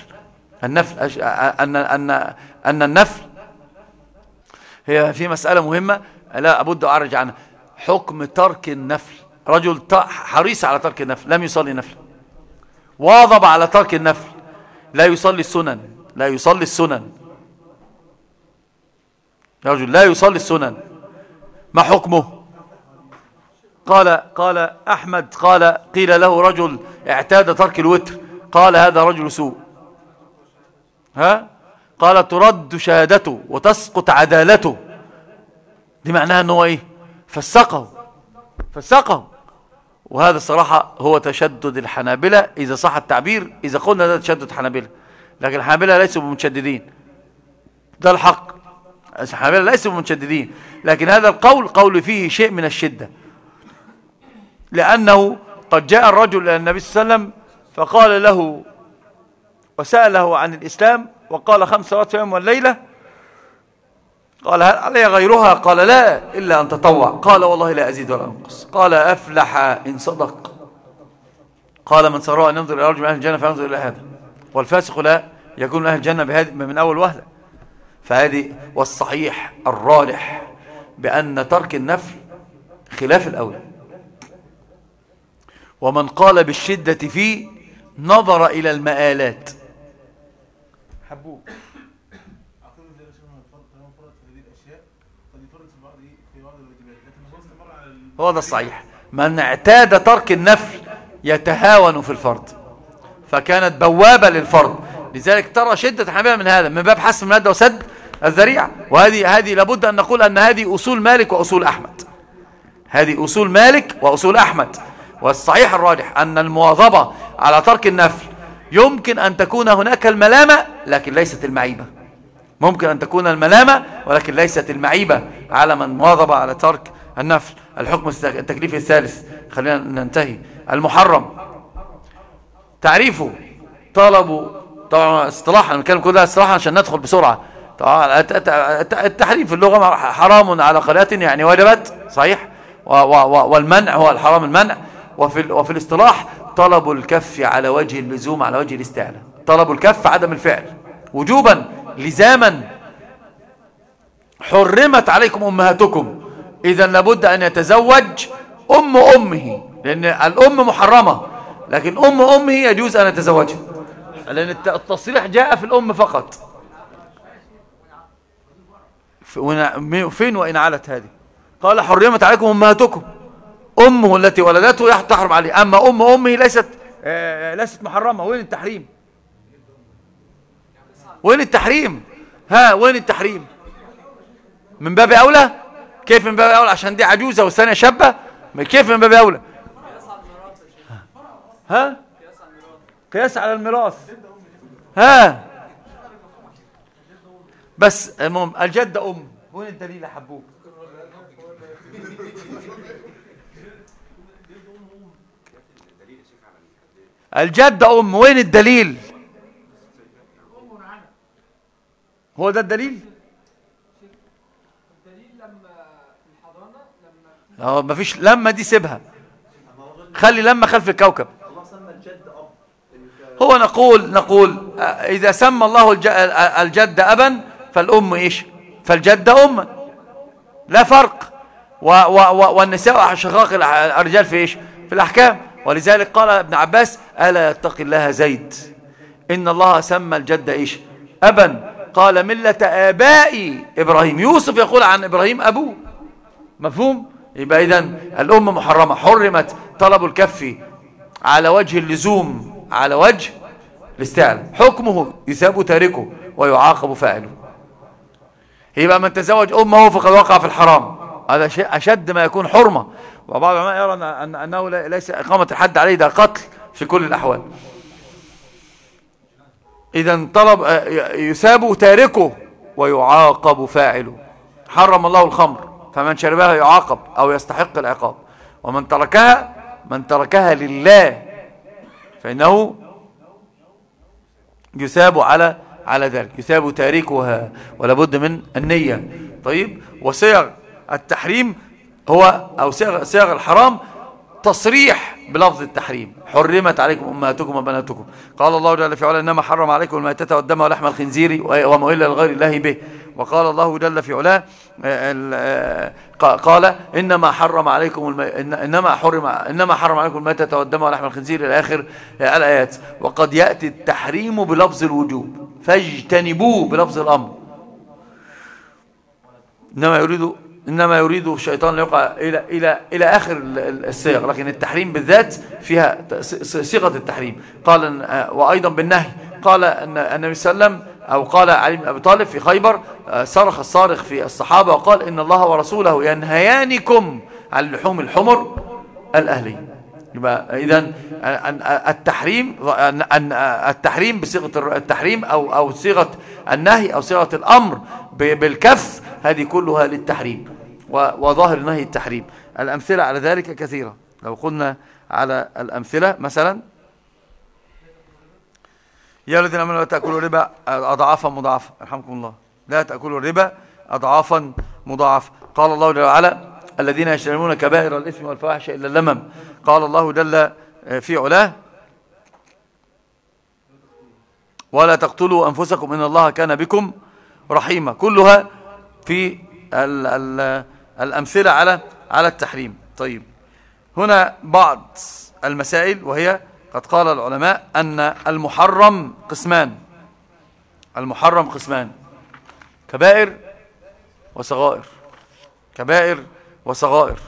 أن النفل هي في مسألة مهمة لا أبد أعرج عنها. حكم ترك النفل. رجل حريص على ترك النفل، لم يصلي نفل، واظب على ترك النفل، لا يصلي السنن. رجل لا يصلي السنن، ما حكمه؟ قال أحمد قيل له رجل اعتاد ترك الوتر، قال: هذا رجل سوء. قال: ترد شهادته وتسقط عدالته. دي معناها أنه إيه؟ فسقه. وهذا الصراحة هو تشدد الحنابلة، إذا صح التعبير، إذا قلنا هذا تشدد حنابلة، لكن الحنابلة ليسوا بمتشددين. ده الحق، الحنابلة ليسوا بمتشددين، لكن هذا قول فيه شيء من الشدة، لأنه قد جاء الرجل إلى النبي صلى الله عليه وسلم فقال له وسأله عن الإسلام، وقال: 5 صلوات في اليوم والليلة. قال: هل علي غيرها؟ قال: لا، إلا أن تطوع. قال: والله لا أزيد ولا أنقص. قال: أفلح إن صدق. قال: من سره أن ينظر إلى رجل من أهل الجنة فينظر إلى هذا، والفاسق لا يكون من أهل الجنة من أول وهلة. فهذه والصحيح الراجح بأن ترك النفل خلاف الأولى. ومن قال بالشدة فيه نظر إلى المآلات. حبوه هو ده الصحيح. من اعتاد ترك النفل يتهاون في الفرض، فكانت بوابة للفرض. لذلك ترى شدة الحنابلة من هذا، من باب حسم المادة وسد الذريعة. وهذه لابد أن نقول أن هذه أصول مالك وأصول أحمد. هذه أصول مالك وأصول أحمد. والصحيح الراجح أن المواظبة على ترك النفل يمكن أن تكون هناك الملامة لكن ليست المعيبة. ممكن أن تكون الملامة ولكن ليست المعيبة على من مواظب على ترك النفل. الحكم التكليفي الثالث، خلينا ننتهي. المحرم تعريفه طلبه، طبعا اصطلاحا نتكلم كلها اصطلاحا عشان ندخل بسرعة. طبعا التحريم في اللغة حرام على قرية يعني وجبت، صحيح، والمنع هو الحرام المنع. وفي الاصطلاح طلب الكف على وجه اللزوم، على وجه الاستعلاء. طلب الكف عدم الفعل وجوبا لزاما. حرمت عليكم أمهاتكم، إذا لابد أن يتزوج أمه، لأن الأم محرمة، لكن أمه يجوز أن يتزوجها، لأن التصريح جاء في الأم فقط. فين وإن علت هذه؟ قال حرمت عليكم أمهاتكم، أمه التي ولدته تحرم عليه، أما أمه ليست محرمة. وين التحريم؟ وين التحريم؟ وين التحريم؟ من باب أولى. كيف من باب أولى؟ عشان دي عجوزة والثانية شابة. كيف من باب أولى؟ قياس على الميراث. بس المهم الجدة وين الدليل يا حبوب؟ الجدة وين الدليل؟ هو ده الدليل؟ مفيش لما دي سيبها، خلي لما خلف الكوكب. هو نقول إذا سمى الله الجد أبا فالأم إيش؟ فالجدة أما، لا فرق. والنساء شقاق الرجال في إيش؟ في الأحكام. ولذلك قال ابن عباس ألا يتقي الله زيد، إن الله سمى الجد إيش؟ أبا، قال ملة آباء إبراهيم. يوسف يقول عن إبراهيم أبوه. مفهوم؟ يبقى إذن الأم محرمة. حرمت طلب الكف على وجه اللزوم، على وجه الاستعلاء. حكمه يثاب تاركه ويعاقب فاعله. يبقى من تزوج أمه فقد وقع في الحرام، هذا شيء أشد ما يكون حرمة. وبعض العلماء يرى أنه ليس إقامة الحد عليه، ده قتل في كل الأحوال. إذن طلب يثاب تاركه ويعاقب فاعله. حرم الله الخمر، فمن شربها يعاقب أو يستحق العقاب. ومن تركها لله فإنه يثاب على ذلك، يثاب تاركها، ولا بد من النية. طيب، وصيغ التحريم أو صيغ الحرام تصريح بلفظ التحريم. حرمت عليكم أمهاتكم وبناتكم. قال الله جل في علاه إنما حرم عليكم الميتة والدم ولحم الخنزير وما أهل لغير الله به. وقال الله جل في علاه قال إنما حرم عليكم الميتة والدم ولحم الخنزير إلى آخر الآيات. وقد يأتي التحريم بلفظ الوجوب فاجتنبوه بلفظ الأمر. إنما يريد الشيطان ليوقع إلى آخر الصيغ، لكن التحريم بالذات فيها صيغة التحريم. قال وأيضا بالنهي، قال أن النبي صلى الله عليه وسلم أو قال علي بن أبي طالب في خيبر، صرخ الصارخ في الصحابة وقال إن الله ورسوله ينهيانكم عن لحوم الحمر الأهلية. يبقى إذن التحريم بصيغة التحريم أو صيغة النهي أو صيغة الأمر بالكف، هذه كلها للتحريم، وظاهر نهي التحريم. الأمثلة على ذلك كثيرة. لو قلنا على الأمثلة مثلا: يا الذين آمنوا لا تأكلوا الربا أضعافا مضاعفة. رحمكم الله. لا تأكلوا الربا أضعافا مضاعفة. قال الله جل وعلا: الذين يجتنبون كبائر الإثم والفواحش إلا اللمم. قال الله جل في علاه: ولا تقتلوا أنفسكم إن الله كان بكم رحيما. كلها في الأمثلة على التحريم. طيب، هنا بعض المسائل، وهي قد قال العلماء أن المحرم قسمان. المحرم قسمان: كبائر وصغائر. كبائر وصغائر.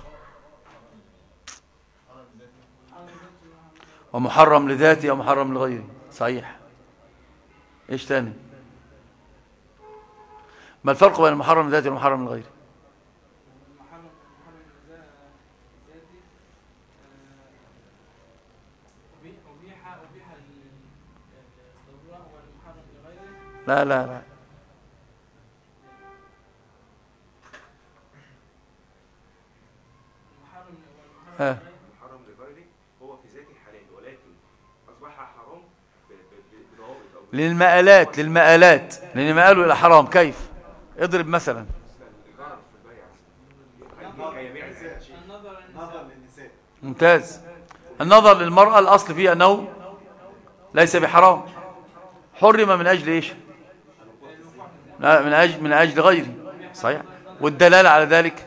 ومحرم لذاته ومحرم لغيره. صحيح. ايش تاني؟ ما الفرق بين المحرم لذاته والمحرم لغيره؟ لا لا لا، ها محرم لغيره هو في ذاته حلال ولكن أصبح حرام بضوابط أو للمآلات لأن مآله إلى حرام. كيف؟ اضرب مثلا. ممتاز. النظر للمرأة الأصل فيه أنه ليس بحرام، حرم من أجل إيش؟ من أجل غيره. صحيح. والدلالة على ذلك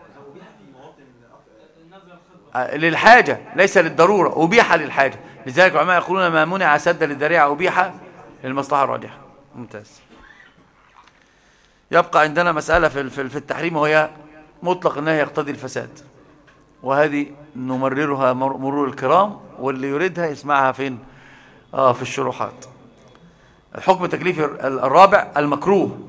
للحاجة ليس للضرورة، أبيح للحاجة. لذلك العلماء يقولون ما منع سد للذريعة أبيح للمصلحة الراجحة. ممتاز. يبقى عندنا مسألة في التحريم، وهي مطلق النهي يقتضي الفساد، وهذه نمررها مرور الكرام، واللي يريدها يسمعها فين؟ في الشروحات. الحكم التكليفي الرابع المكروه،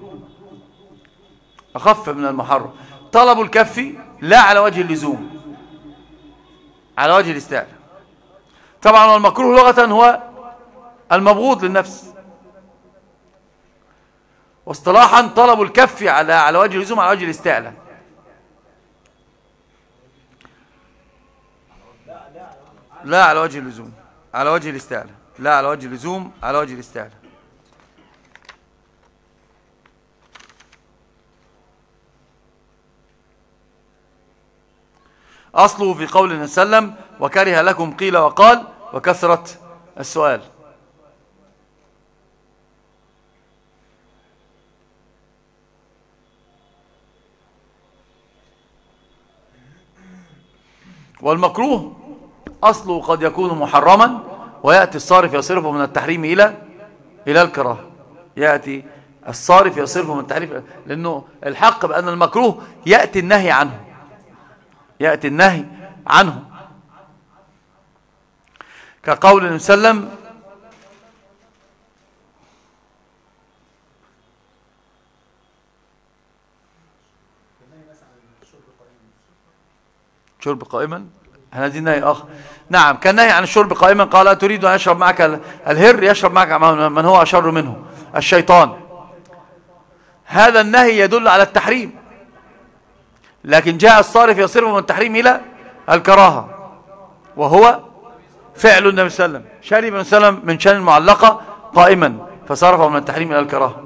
أخف من المحرم. طلب الكف لا على وجه اللزوم، على وجه الاستعلاء. طبعا المكروه لغة هو المبغوض للنفس، واصطلاحا طلب الكف على وجه اللزوم على وجه الاستعلاء. لا على وجه اللزوم، على وجه الاستعلاء. لا على وجه اللزوم، على وجه الاستعلاء. أصله في قول النبي صلى الله عليه وسلم: وكره لكم قيل وقال وكثرة السؤال. والمكروه أصله قد يكون محرما، ويأتي الصارف يصرفه من التحريم إلى الكراهة. يأتي الصارف يصرفه من التحريم، لأنه الحق بأن المكروه يأتي النهي عنه، يأتي النهي عنه، كقول النبي صلى الله عليه وسلم: شرب قائما. هذه نهي آخر. نعم، كان نهي عن الشرب قائما. قال: تريد أن يشرب معك الهر؟ يشرب معك من هو أشر منه، الشيطان. هذا النهي يدل على التحريم، لكن جاء الصارف يصرف من التحريم إلى الكراهة، وهو فعل النبي صلى الله عليه وسلم. شرب النبي صلى الله عليه وسلم من شان المعلقة قائما، فصرفه من التحريم إلى الكراهة.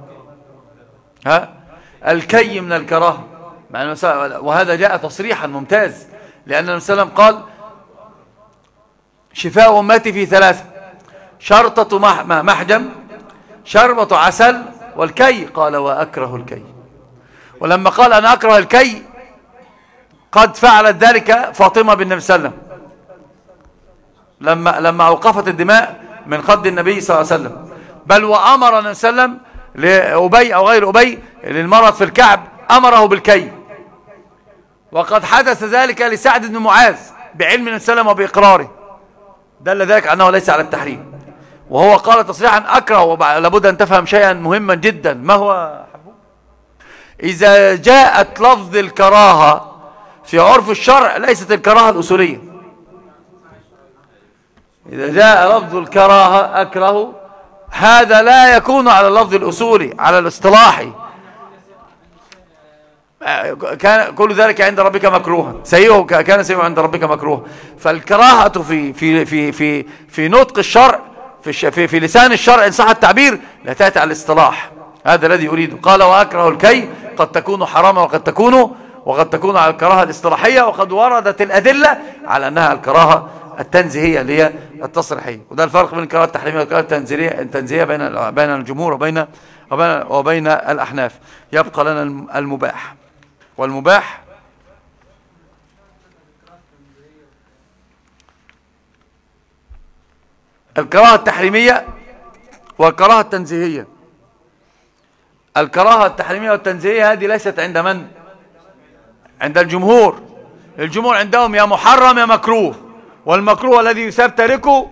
الكي من الكراهة، وهذا جاء تصريحا ممتاز، لأن النبي صلى الله عليه وسلم قال: شفاء أمتي في ثلاثة: شرطة محجم، شربة عسل، والكي. قال: وأكره الكي. ولما قال: أنا أكره الكي، قد فعلت ذلك فاطمة بالنبي صلى الله عليه وسلم لما أوقفت الدماء من خد النبي صلى الله عليه وسلم. بل وأمر النبي صلى الله عليه وسلم لأبي أو غير أبي للمرض في الكعب، أمره بالكي. وقد حدث ذلك لسعد بن معاذ بعلم النبي صلى الله عليه وسلم وبإقراره، دل ذلك أنه ليس على التحريم. وهو قال تصريحا: أكره. لابد أن تفهم شيئا مهما جدا. ما هو؟ إذا جاءت لفظ الكراهة في عرف الشرع ليست الكراهة الأصولية. إذا جاء لفظ الكراهة أكره، هذا لا يكون على اللفظ الأصولي، على الاصطلاحي. كان كل ذلك عند ربك مكروها، سيئه كان سيئه عند ربك مكروها. فالكراهة في نطق الشرع، في لسان الشرع إن صح التعبير، لا تأتي على الاصطلاح. هذا الذي أريده. قال: وأكره الكي، قد تكون حراما وقد تكون على الكراهة الاصطلاحية، وقد وردت الأدلة على أنها الكراهة التنزيهية اللي هي التصريحية. وده الفرق بين الكراهة التحريمية والكراهة التنزيهية بين الجمهور وبين الأحناف. يبقى لنا المباح. والمباح الكراهة التحريمية والكراهة التنزيهية. الكراهة التحريمية والتنزيهية هذه ليست عند من؟ عند الجمهور. الجمهور عندهم يا محرم يا مكروه، والمكروه الذي يساب تاركه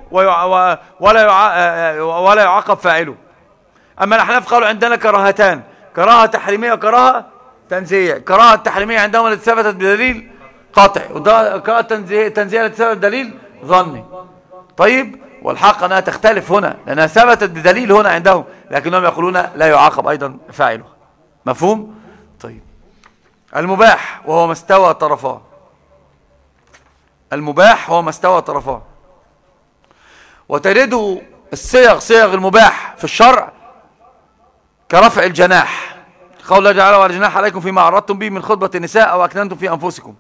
ولا يعاقب فاعله. أما الأحناف قالوا: عندنا كراهتان: كراهة تحريمية وكراهة تنزيهية. كراهة التحريمية عندهم التي ثبتت بدليل قاطع، وكراهة التنزيهية التي ثبتت بدليل ظني. طيب، والحق أنها تختلف هنا، لأنها ثبتت بدليل هنا عندهم، لكنهم يقولون لا يعاقب أيضا فاعله. مفهوم؟ طيب، المباح وهو ما استوى طرفاه. المباح هو ما استوى طرفاه. وترد صيغ المباح في الشرع كرفع الجناح، قول الله تعالى ولا جناح عليكم فيما عرضتم به من خطبة النساء أو أكننتم في أنفسكم،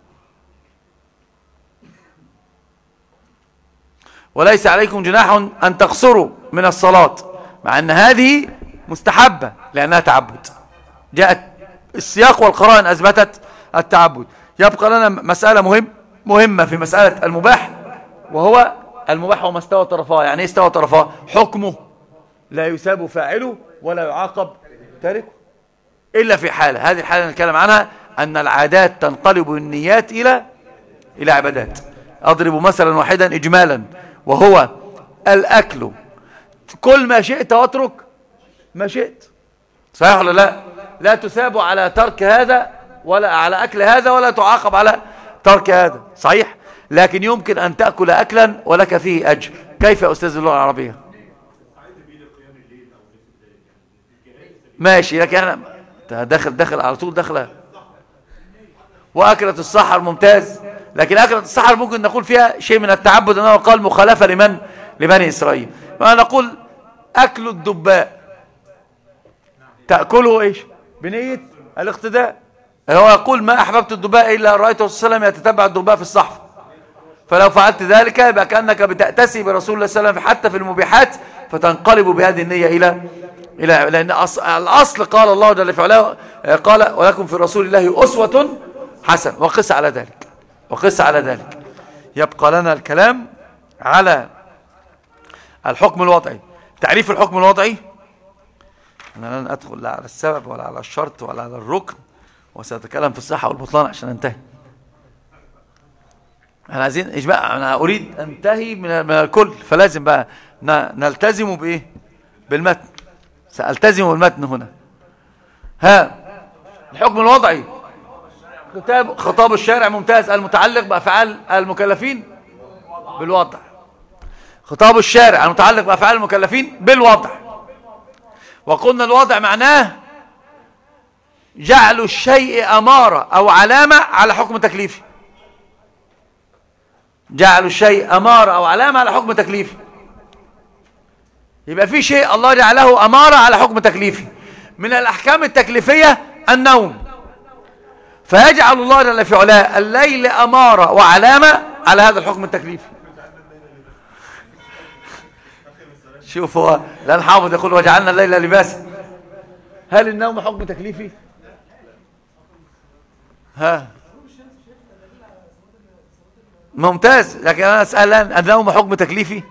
وليس عليكم جناح أن تقصروا من الصلاة، مع أن هذه مستحبة لأنها تعبد. جاءت السياق والقرائن أثبتت التعبد. يبقى لنا مسألة مهمة في مسألة المباح، وهو المباح وما استوى طرفاه. يعني ايه استوى طرفاه؟ حكمه لا يثاب فاعله ولا يعاقب تاركه إلا في حالة، هذه الحالة نتكلم عنها، أن العادات تنقلب النيات إلى عبادات. أضرب مثلا واحدا إجمالا، وهو الأكل. كل ما شئت واترك ما شئت، صحيح ولا لا؟ لا تثاب على ترك هذا ولا على أكل هذا، ولا تعاقب على ترك هذا، صحيح؟ لكن يمكن أن تأكل أكلا ولك فيه أجر. كيف يا أستاذ اللغة العربية؟ ماشي، لكن أنا داخل على طول داخله. وأكلة السحر ممتاز، لكن أكلة السحر ممكن نقول فيها شيء من التعبد، أنه قال مخالفة لبني إسرائيل. نقول أكل الدباء تأكله إيش؟ بنية الاقتداء. هو يقول ما أحببت الدباء إلا رأيته صلى الله عليه وسلم يتتبع الدباء في الصحف، فلو فعلت ذلك يبقى كأنك بتأتسي برسول الله صلى الله عليه وسلم حتى في المبيحات، فتنقلب بهذه النية إلى لأن الأصل قال الله جل في علاه قال ولكم في رسول الله أسوة حسنة، وقس على ذلك. يبقى لنا الكلام على الحكم الوضعي. تعريف الحكم الوضعي، أنا لن أدخل لا على السبب ولا على الشرط ولا على الركن، وسأتكلم في الصحة والبطلان عشان انتهي. أنا عايزين إجماع، أنا أريد أنتهي من الكل، فلازم بقى نلتزم بإيه؟ بالمتن. سألتزم بالمتن هنا. الحكم الوضعي خطاب الشارع ممتاز، المتعلق بأفعال المكلفين بالوضع. خطاب الشارع المتعلق بأفعال المكلفين بالوضع. وقلنا الوضع معناه جعل الشيء أمارة أو علامة على حكم تكليفي. جعل الشيء أمارة أو علامة على حكم تكليفي. يبقى في شيء الله جعله أمارة على حكم تكليفي. من الأحكام التكليفية النوم، فيجعل الله جل في علاه الليل أمارة وعلامة على هذا الحكم التكليفي. شوفوا الآن حافظ يقول وجعلنا الليل لباسا. هل النوم حكم تكليفي؟ ممتاز، لكن أنا أسأل الآن النوم حكم تكليفي؟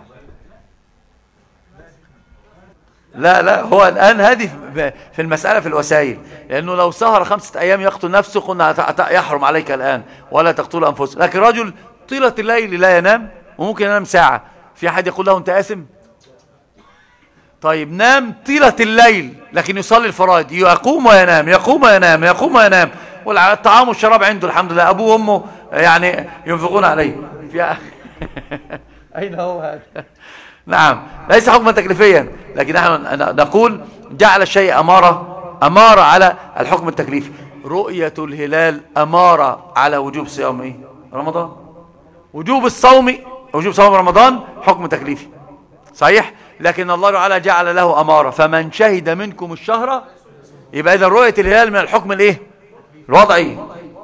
لا، هو الآن هذه في المسألة في الوسائل، لأنه لو سهر 5 أيام يقتل نفسه قلنا يحرم عليك الآن ولا تقتل أنفسك. لكن رجل طيلة الليل لا ينام وممكن ينام ساعة، في أحد يقول له أنت آثم؟ طيب نام طيلة الليل لكن يصلي الفرائض، يقوم وينام، والطعام والشراب عنده الحمد لله، أبوه وأمه يعني ينفقون عليه أين هو هذا؟ نعم، ليس حكما تكليفيا، لكن نحن نقول جعل الشيء أمارة على الحكم التكليفي. رؤية الهلال أمارة على وجوب صيام رمضان. وجوب صوم رمضان حكم تكليفي صحيح، لكن الله تعالى جعل له أمارة، فمن شهد منكم الشهر. يبقى إذا رؤية الهلال من الحكم الوضعي،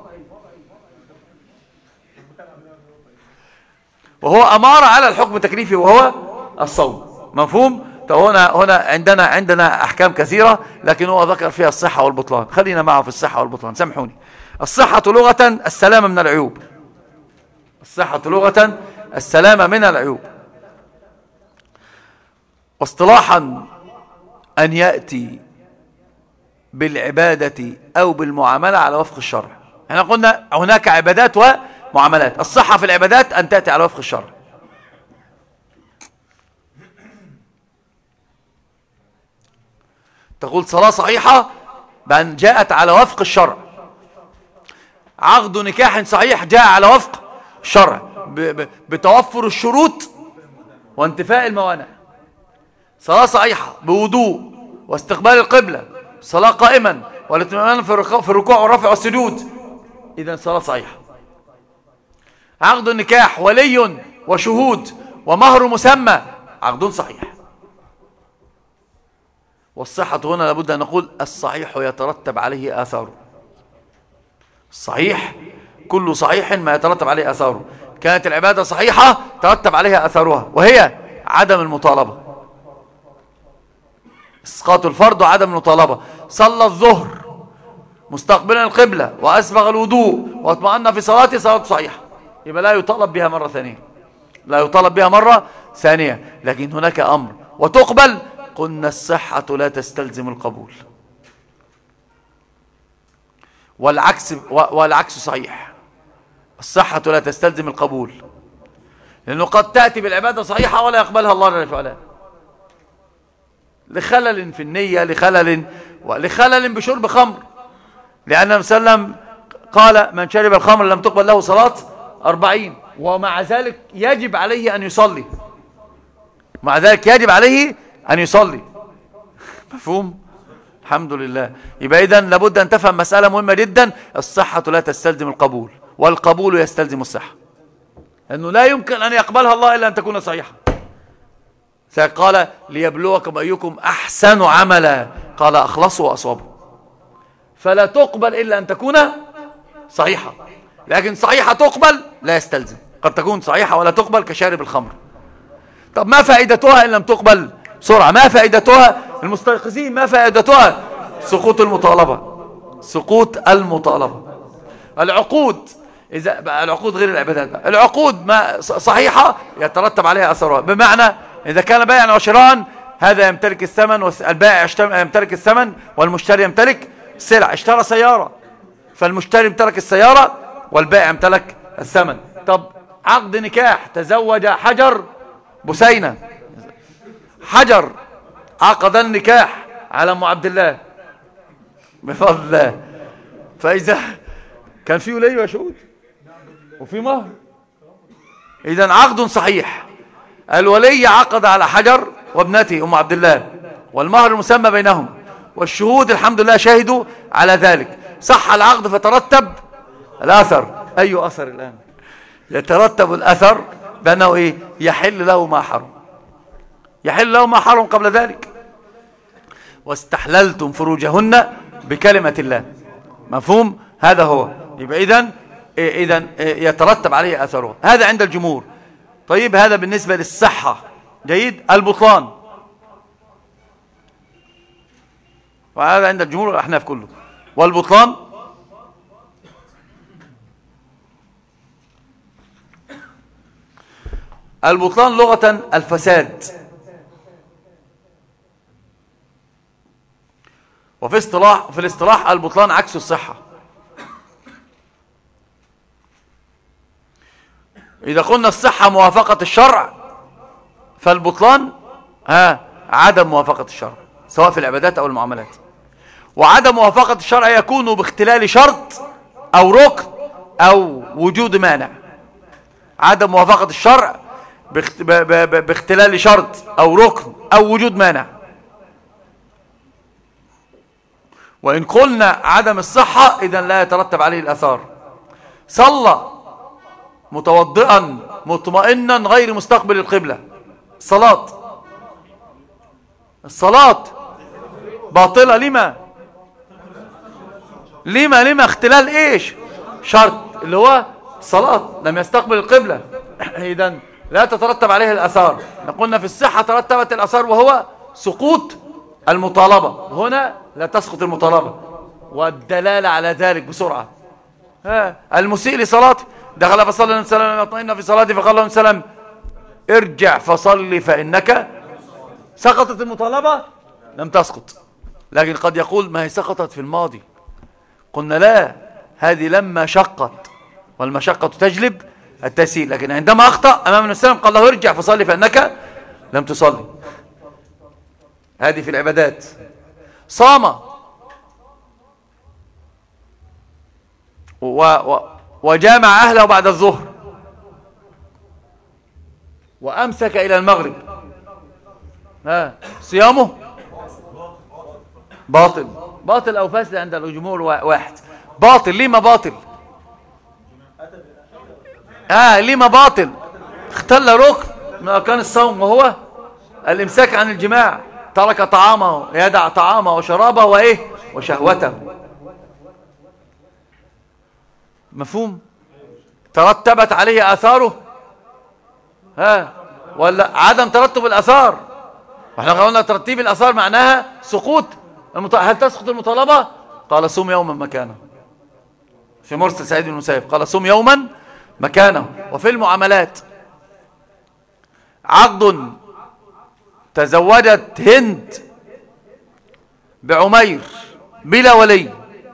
وهو أمارة على الحكم التكليفي وهو الصوم. مفهوم؟ هنا عندنا أحكام كثيرة، لكن هو ذكر فيها الصحة والبطلان. خلينا معه في الصحة والبطلان، سامحوني. الصحة لغة السلامة من العيوب. الصحة لغة السلامة من العيوب. واصطلاحا أن يأتي بالعبادة أو بالمعاملة على وفق الشرع. احنا قلنا هناك عبادات ومعاملات. الصحة في العبادات أن تأتي على وفق الشرع. تقول صلاة صحيحة بأن جاءت على وفق الشرع. عقد نكاح صحيح جاء على وفق الشرع بتوفر الشروط وانتفاء الموانع. صلاة صحيحة بوضوء واستقبال القبلة، صلاة قائما والاطمئنان في الركوع والرفع والسجود، إذن صلاة صحيحة. عقد النكاح ولي وشهود ومهر مسمى عقد صحيح. والصحة هنا لابد أن نقول الصحيح يترتب عليه آثاره. الصحيح كل صحيح ما يترتب عليه آثاره. كانت العبادة صحيحة ترتب عليها آثارها، وهي عدم المطالبة، اسقاط الفرض وعدم المطالبة. صلى الظهر مستقبلا القبلة وأسبغ الوضوء واطمأن في صلاته، صلاته صحيحة، يبقى لا يطالب بها مرة ثانية، لا يطالب بها مرة ثانية. لكن هناك أمر وتقبل، قلنا الصحة لا تستلزم القبول، والعكس صحيح، الصحة لا تستلزم القبول، لأنه قد تأتي بالعبادة صحيحة ولا يقبلها الله جل وعلا لخلل في النية، لخلل بشرب خمر، لأن النبي صلى الله عليه وسلم قال من شرب الخمر لم تقبل له صلاة 40، ومع ذلك يجب عليه أن يصلي، مع ذلك يجب عليه أن يصلي. مفهوم؟ الحمد لله. يبقى إذن لابد أن تفهم مسألة مهمة جدا، الصحة لا تستلزم القبول، والقبول يستلزم الصحة، لأنه لا يمكن أن يقبلها الله إلا أن تكون صحيحة. قال ليبلوكم أيكم أحسن عملا، قال أخلصوا وأصابوا، فلا تقبل إلا أن تكون صحيحة. لكن صحيحة تقبل لا يستلزم، قد تكون صحيحة ولا تقبل كشارب الخمر. طب ما فائدتها إن لم تقبل؟ بسرعة، ما فائدتها؟ المستيقظين ما فائدتها؟ سقوط المطالبة، سقوط المطالبة. العقود، إذا العقود غير العبادات بقى. العقود ما صحيحة يترتب عليها أثرها، بمعنى إذا كان بيعا وشراء، هذا يمتلك الثمن، والبائع يمتلك الثمن والمشتري يمتلك السلع. اشترى سيارة، فالمشتري يمتلك السيارة والبائع يمتلك الثمن. طب عقد نكاح، تزوج حجر بسينة، حجر عقد النكاح على أم عبد الله بفضل الله، فإذا كان فيه ولي وشهود وفي مهر، إذن عقد صحيح. الولي عقد على حجر وابنته أم عبد الله، والمهر المسمى بينهم، والشهود الحمد لله شهدوا على ذلك، صح العقد فترتب الأثر. أي أثر الآن؟ يترتب الأثر بأنه إيه؟ يحل له ما حرم، يحل له ما حرم قبل ذلك. واستحللتم فروجهن بكلمة الله. مفهوم؟ هذا هو. يبقى إذن يترتب عليه أثره، هذا عند الجمهور. طيب هذا بالنسبة للصحة. جيد. البطلان، وهذا عند الجمهور والأحناف كله. والبطلان البطلان لغة الفساد، وفي الاصطلاح البطلان عكس الصحة. إذا قلنا الصحة موافقة الشرع، فالبطلان عدم موافقة الشرع، سواء في العبادات أو المعاملات. وعدم موافقة الشرع يكون باختلال شرط أو ركن أو وجود مانع. عدم موافقة الشرع باختلال شرط أو ركن أو وجود مانع. وإن قلنا عدم الصحة، إذن لا يترتب عليه الآثار. صلى متوضئا مطمئنا غير مستقبل القبلة، الصلاة باطلة. لما اختلال ايش؟ شرط اللي هو الصلاة، لم يستقبل القبلة، إذن لا تترتب عليه الآثار. قلنا في الصحة ترتبت الآثار وهو سقوط المطالبة، هنا لا تسقط المطالبة. والدلالة على ذلك بسرعة، المسيء لصلاته دخل فصلى النبي صلى الله عليه وسلم يطمئن في صلاته، فقال له النبي صلى الله عليه وسلم ارجع فصلي فإنك. سقطت المطالبة؟ لم تسقط. لكن قد يقول ما هي سقطت في الماضي. قلنا لا، هذه لما شقت، والمشقة تجلب التسهيل. لكن عندما أخطأ أمام النبي صلى الله عليه وسلم قال له ارجع فصلي فإنك لم تصلي. هذه في العبادات. صام وجامع أهله بعد الظهر، وأمسك إلى المغرب، صيامه باطل أو فاسد عند الجمهور واحد. باطل. لما باطل؟ لما باطل؟ اختل ركن من أركان الصوم، وهو الإمساك عن الجماع. ترك طعامه، يدع طعامه وشرابه وإيه وشهوته. مفهوم؟ ترتبت عليه آثاره ولا عدم ترتب الآثار؟ واحنا قلنا ترتيب الآثار معناها سقوط هل تسقط المطالبة؟ قال صوم يوما مكانه. في مرسل سعيد بن المسيب قال صوم يوما مكانه. وفي المعاملات عقد تزوجت هند بعمير بلا ولي،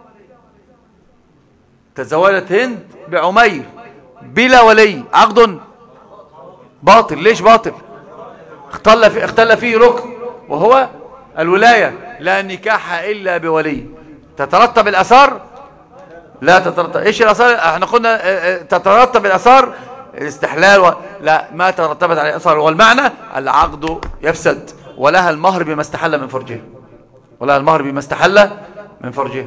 تزوجت هند بعمير بلا ولي، عقد باطل. ليش باطل؟ اختل فيه ركن وهو الولاية. لا نكاح إلا بولي. تترتب الأثار؟ لا تترتب. ايش الأثار؟ احنا قلنا تترتب الأثار الاستحلال لا، ما ترتبت عليه أثار. والمعنى العقد يفسد، ولها المهر بما استحل من فرجه، ولها المهر بما استحل من فرجه.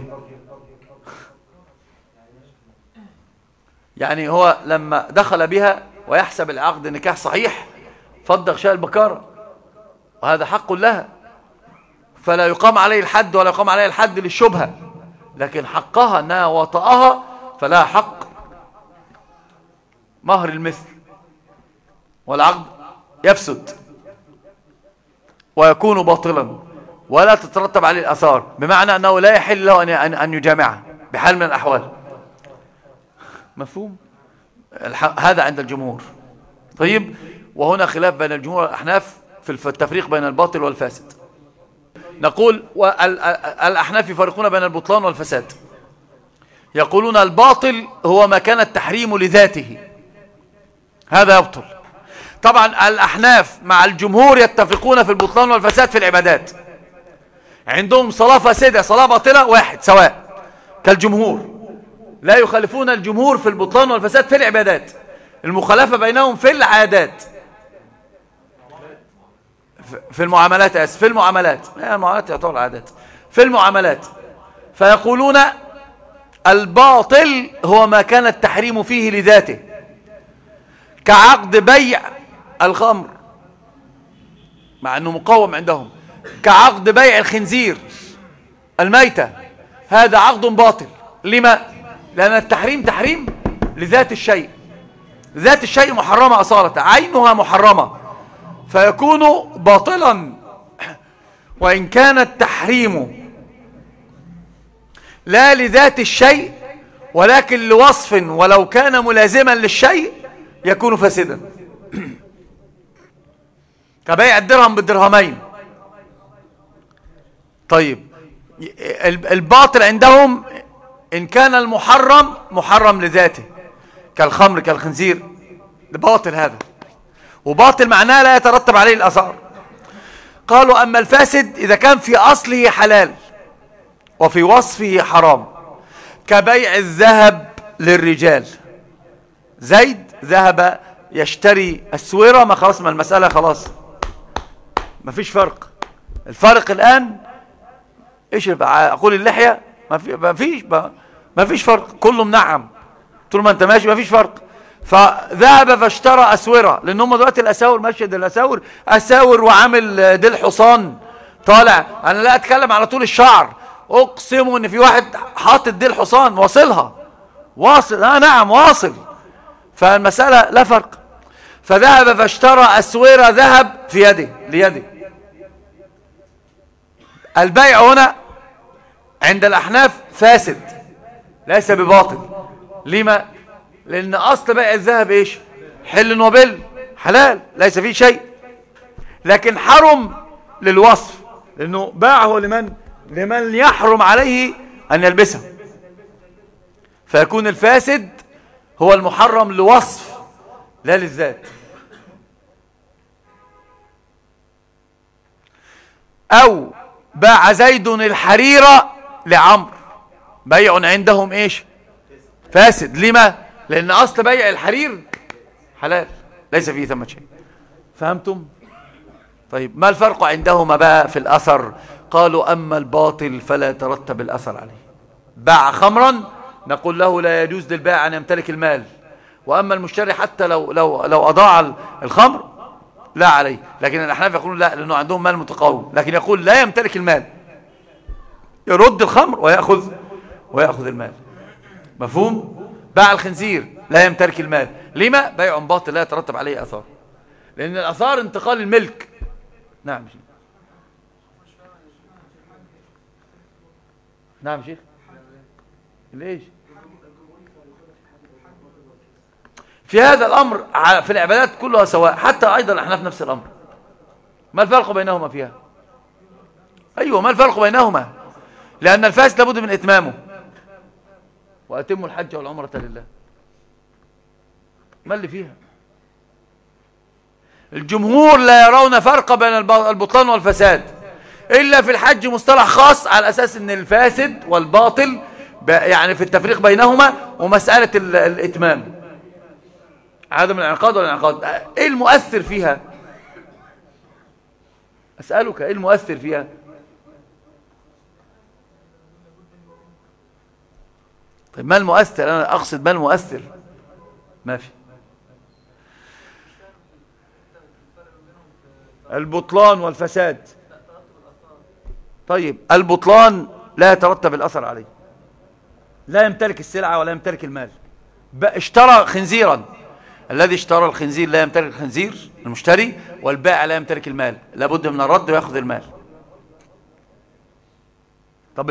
يعني هو لما دخل بها ويحسب العقد نكاح صحيح فض غشاء البكارة، وهذا حق لها، فلا يقام عليه الحد ولا يقام عليه الحد للشبهة، لكن حقها أنها وطأها فلها حق مهر المثل، والعقد يفسد ويكون باطلا ولا تترتب عليه الآثار، بمعنى أنه لا يحل له أن يجامعها بحال من الأحوال. مفهوم؟ هذا عند الجمهور. طيب، وهنا خلاف بين الجمهور والأحناف في التفريق بين الباطل والفاسد. نقول الأحناف يفرقون بين البطلان والفساد، يقولون الباطل هو ما كان التحريم لذاته، هذا يبطل. طبعا الأحناف مع الجمهور يتفقون في البطلان والفساد في العبادات، عندهم صلاة فاسدة صلاة باطلة واحد سواء كالجمهور، لا يخالفون الجمهور في البطلان والفساد في العبادات. المخالفة بينهم في العادات، في المعاملات في المعاملات يعتبر عادات. في المعاملات فيقولون الباطل هو ما كان التحريم فيه لذاته، كعقد بيع الخمر مع أنه مقوم عندهم، كعقد بيع الخنزير الميتة، هذا عقد باطل. لما؟ لأن التحريم تحريم لذات الشيء، ذات الشيء محرمة أصالة، عينها محرمة، فيكون باطلا. وإن كان التحريم لا لذات الشيء ولكن لوصف ولو كان ملازما للشيء يكون فاسدا، كبيع الدرهم بالدرهمين. طيب، الباطل عندهم إن كان المحرم محرم لذاته كالخمر كالخنزير، باطل هذا، وباطل معناه لا يترتب عليه الآثار. قالوا أما الفاسد إذا كان في أصله حلال وفي وصفه حرام، كبيع الذهب للرجال. زيد ذهب يشتري السويرة، ما خلاص، ما المسألة خلاص ما فيش فرق. الفرق الآن إيش؟ أقول اللحية ما فيش فرق، كله منعم طول ما أنت ماشي، ما فيش فرق. فذهب فاشترى أسورة، لأن هم دلوقتي الأساور ماشية، الأساور أساور وعامل ديل حصان طالع. أنا لا أتكلم على طول الشعر، أقسم إن في واحد حاطط ديل حصان واصلها، واصل، نعم واصل. فالمسألة لا فرق. فذهب فاشترى أسورة ذهب في يده ليده. البيع هنا عند الأحناف فاسد ليس بباطل. لما؟ لأن أصل بيع الذهب إيش؟ حل وبل، حلال ليس فيه شيء، لكن حرم للوصف، لأنه باعه لمن يحرم عليه أن يلبسه، فيكون الفاسد هو المحرم لوصف لا للذات. أو باع زيد الحريرة لعمرو، بيع عندهم إيش؟ فاسد. لما؟ لأن أصل بيع الحرير حلال ليس فيه ثمة شيء. فهمتم؟ طيب، ما الفرق عندهما بقى في الأثر؟ قالوا أما الباطل فلا يترتب الأثر عليه. باع خمرا، نقول له لا يجوز للبائع أن يمتلك المال وأما المشتري حتى لو أضاع الخمر لا عليه. لكن الأحناف يقولون لا، لأنه عندهم مال متقارب، لكن يقول لا يمتلك المال، يرد الخمر ويأخذ المال. مفهوم؟ باع الخنزير لا يمتلك المال. لما؟ بيع باطل لا يترتب عليه أثار، لأن الأثار انتقال الملك. نعم شيخ. نعم شيخ. ليش؟ في هذا الأمر في العبادات كلها سواء، حتى أيضا الأحناف نفس الأمر. ما الفرق بينهما فيها؟ أيوة، ما الفرق بينهما؟ لأن الفاسد لابد من إتمامه، وأتموا الحج والعمرة لله. ما اللي فيها؟ الجمهور لا يرون فرق بين البطلان والفساد إلا في الحج، مصطلح خاص على أساس أن الفاسد والباطل يعني في التفريق بينهما، ومسألة الإتمام، عدم الانعقاد والانعقاد. إيه المؤثر فيها؟ أسألك إيه المؤثر فيها؟ طيب ما المؤثر؟ أنا أقصد ما المؤثر. ما في البطلان والفساد. طيب البطلان لا يترتب الأثر عليه، لا يمتلك السلعة ولا يمتلك المال. اشترى خنزيرا، الذي اشترى الخنزير لا يمتلك الخنزير المشتري، والبائع لا يمتلك المال، لابد من الرد ويأخذ المال. طب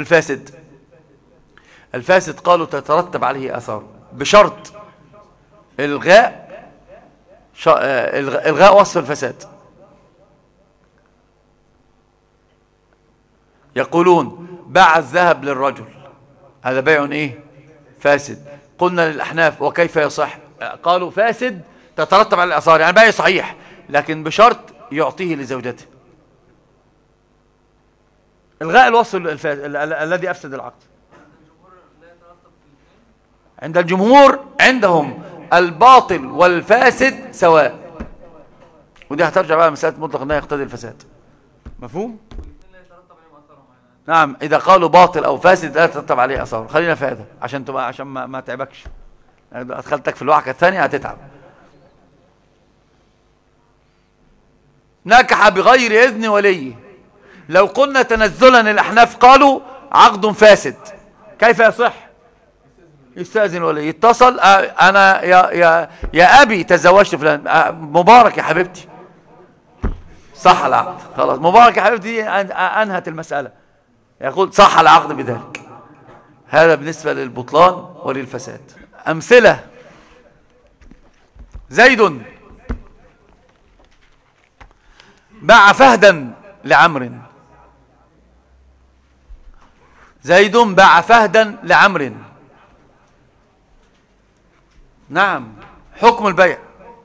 الفاسد قالوا تترتب عليه آثار بشرط إلغاء وصف الفساد. يقولون باع الذهب للرجل، هذا بيع ايه؟ فاسد. قلنا للأحناف وكيف يصح؟ قالوا فاسد تترتب على الآثار، يعني بيع صحيح لكن بشرط يعطيه لزوجته. إلغاء الوصف الذي أفسد العقد. عند الجمهور عندهم الباطل والفاسد سواء، ودي هترجع بقى مسألة مطلق النهي يقتضي الفساد. مفهوم؟ نعم، إذا قالوا باطل أو فاسد لا تترتب عليه أثار. خلينا في هذا عشان ما تعبكش، أدخلتك في الوعكة الثانية هتتعب. نكح بغير إذن ولي، لو قلنا تنزلا الأحناف قالوا عقد فاسد، كيف يصح؟ يستأذن ولي، يتصل أنا يا أبي تزوجت فلان، مبارك يا حبيبتي، صح العقد، خلاص مبارك يا حبيبتي، أنهت المسألة، يقول صح العقد بذلك. هذا بالنسبة للبطلان وللفساد. أمثلة: زيد باع فهدا لعمرو، زيد باع فهدا لعمرو. نعم، حكم البيع.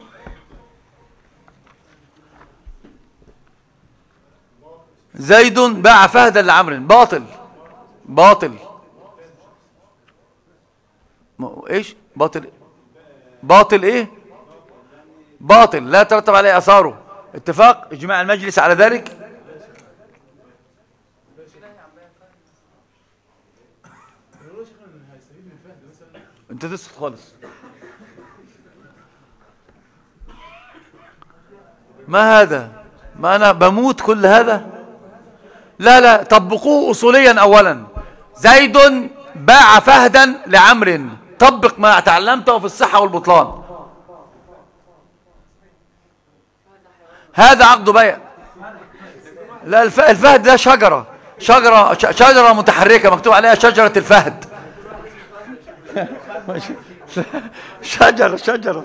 زيد باع فهدا لعمرو، باطل. ايش باطل ايه؟ باطل لا ترتب عليه اثاره. اتفاق اجماع المجلس على ذلك. انت تسكت خالص. ما هذا؟ ما انا بموت كل هذا. لا طبقوه اصوليا. اولا زيد باع فهدا لعمرو، طبق ما تعلمته في الصحة والبطلان. هذا عقد بيع. لا، الفهد ده شجرة متحركة مكتوب عليها شجرة الفهد. شجرة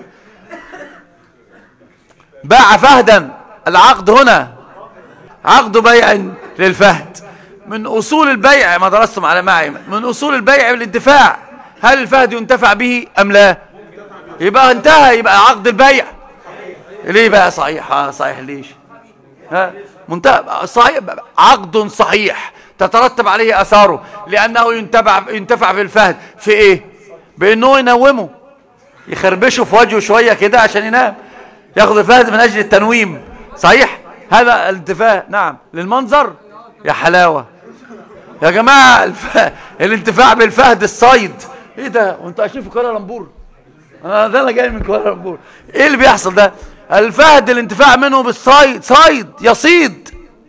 باع فهدا. العقد هنا عقد بيع للفهد. من أصول البيع ما درستم على معي، من أصول البيع بالانتفاع. هل الفهد ينتفع به أم لا؟ يبقى انتهى، يبقى عقد البيع. ليه بقى صحيح ليش؟ منتهى صحيح، عقد صحيح تترتب عليه أثاره، لأنه ينتفع بالفهد في إيه؟ بأنه ينومه، يخربشه في وجهه شوية كده عشان ينام، ياخذ الفهد من أجل التنويم. صحيح، هذا الانتفاع. نعم، للمنظر. يا حلاوة يا جماعة، الانتفاع بالفهد الصيد. ايه ده؟ وانت عايشين في كوالالمبور؟ ده انا جاي من كوالالمبور. ايه اللي بيحصل ده؟ الفهد الانتفاع منه بالصيد، صيد يصيد.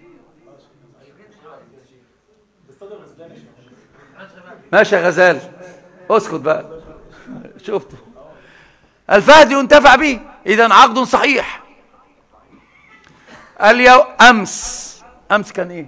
ماشي يا غزال، اسكت بقى. شفته الفهد ينتفع به، اذا عقد صحيح. امس كان ايه؟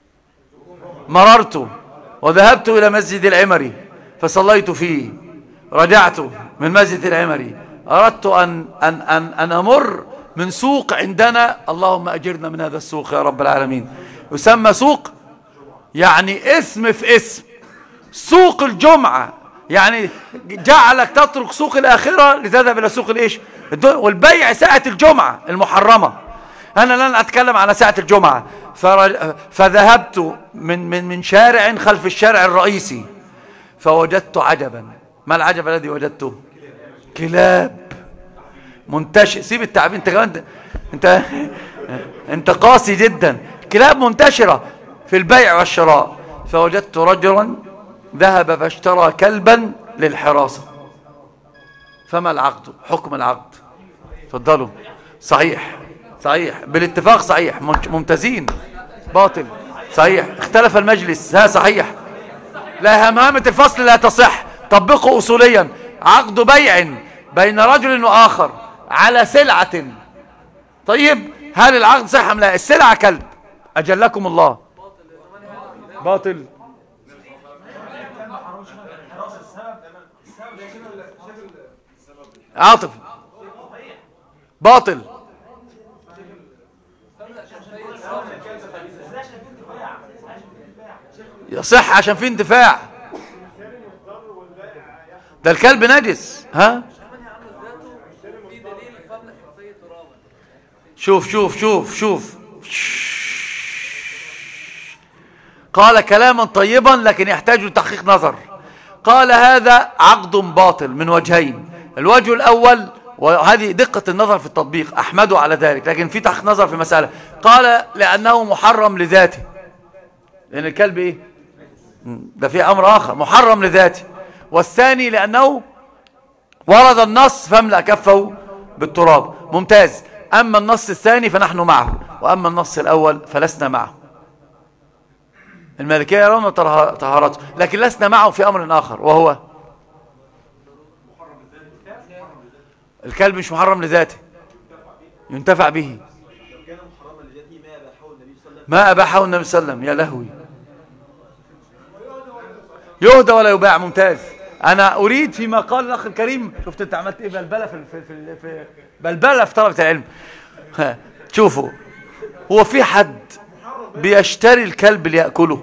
مررت وذهبت الى مسجد العمري فصليت فيه، رجعت من مسجد العمري، اردت ان امر من سوق عندنا، اللهم اجرنا من هذا السوق يا رب العالمين، يسمى سوق، يعني اسم في اسم، سوق الجمعة، يعني جعلك تترك سوق الآخرة لتذهب إلى سوق الإيش؟ والبيع ساعة الجمعة المحرمة. أنا لن أتكلم على ساعة الجمعة. فذهبت من شارع خلف الشارع الرئيسي، فوجدت عجبا. ما العجب الذي وجدته؟ كلاب منتشر. سيب التعبير، انت كمان انت قاسي جدا. كلاب منتشرة في البيع والشراء. فوجدت رجلا ذهب فاشترى كلبا للحراسة. فما العقد؟ حكم العقد. تفضلوا. صحيح بالاتفاق، صحيح، ممتازين. باطل، صحيح. اختلف المجلس، ها صحيح. لا، همهمة الفصل لا تصح. طبقوا أصوليا. عقد بيع بين رجل وآخر على سلعة، طيب هل العقد صح أم لا؟ السلعة كلب، أجلكم الله. باطل. عاطف، باطل. يصح عشان في انتفاع. ده الكلب نجس. ها، شوف قال كلاما طيبا لكن يحتاج لتحقيق نظر. قال هذا عقد باطل من وجهين. الوجه الأول، وهذه دقة النظر في التطبيق، أحمده على ذلك، لكن في تحقيق نظر في مسألة. قال لأنه محرم لذاته، لأن الكلب إيه؟ ده في أمر آخر، محرم لذاته. والثاني لأنه ورد النص فاملأ كفه بالتراب. ممتاز. أما النص الثاني فنحن معه، وأما النص الأول فلسنا معه. المالكية يرون طهارته، لكن لسنا معه في أمر آخر، وهو الكلب مش محرم لذاته، ينتفع به. ما أباحه النبي صلى الله عليه وسلم. يا لهوي، يهدى ولا يباع. ممتاز. أنا أريد فيما قال الأخ الكريم، شفت أنت عملت إيه؟ بلبلة في بلبلة في طلبة العلم. شوفوا، هو في حد بيشتري الكلب ليأكله؟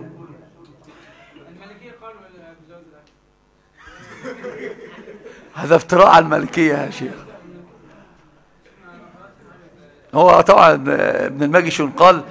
هذا افتراء على المالكية يا شيخ. هو طبعا ابن الماجشون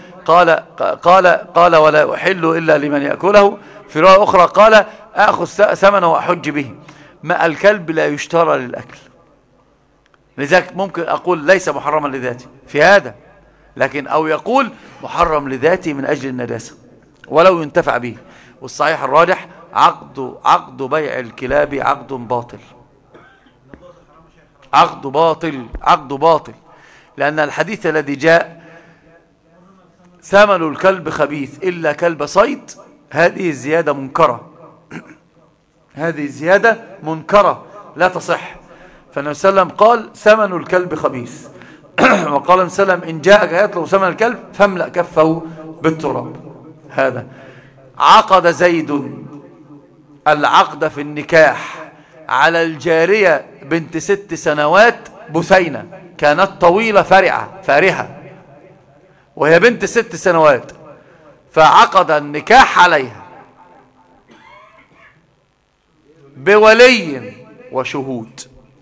قال ولا أحل إلا لمن يأكله. في رواية أخرى قال أخذ ثمنه وأحج به. ما الكلب لا يشترى للأكل، لذلك ممكن أقول ليس محرما لذاته في هذا، لكن أو يقول محرم لذاته من أجل النجاسة ولو ينتفع به. والصحيح الراجح عقد بيع الكلاب عقد باطل، عقد باطل، لأن الحديث الذي جاء ثمن الكلب خبيث إلا كلب صيد، هذه الزيادة منكرة، هذه زيادة منكرة لا تصح. فالنبي صلى الله عليه وسلم قال ثمن الكلب خبيث وقال النبي صلى الله عليه وسلم إن جاءك يطلب ثمن الكلب فاملأ كفه بالتراب. هذا عقد زيد العقد في النكاح على الجارية بنت 6 سنوات بثينة، كانت طويلة فارهة وهي بنت 6 سنوات، فعقد النكاح عليها بولي وشهود.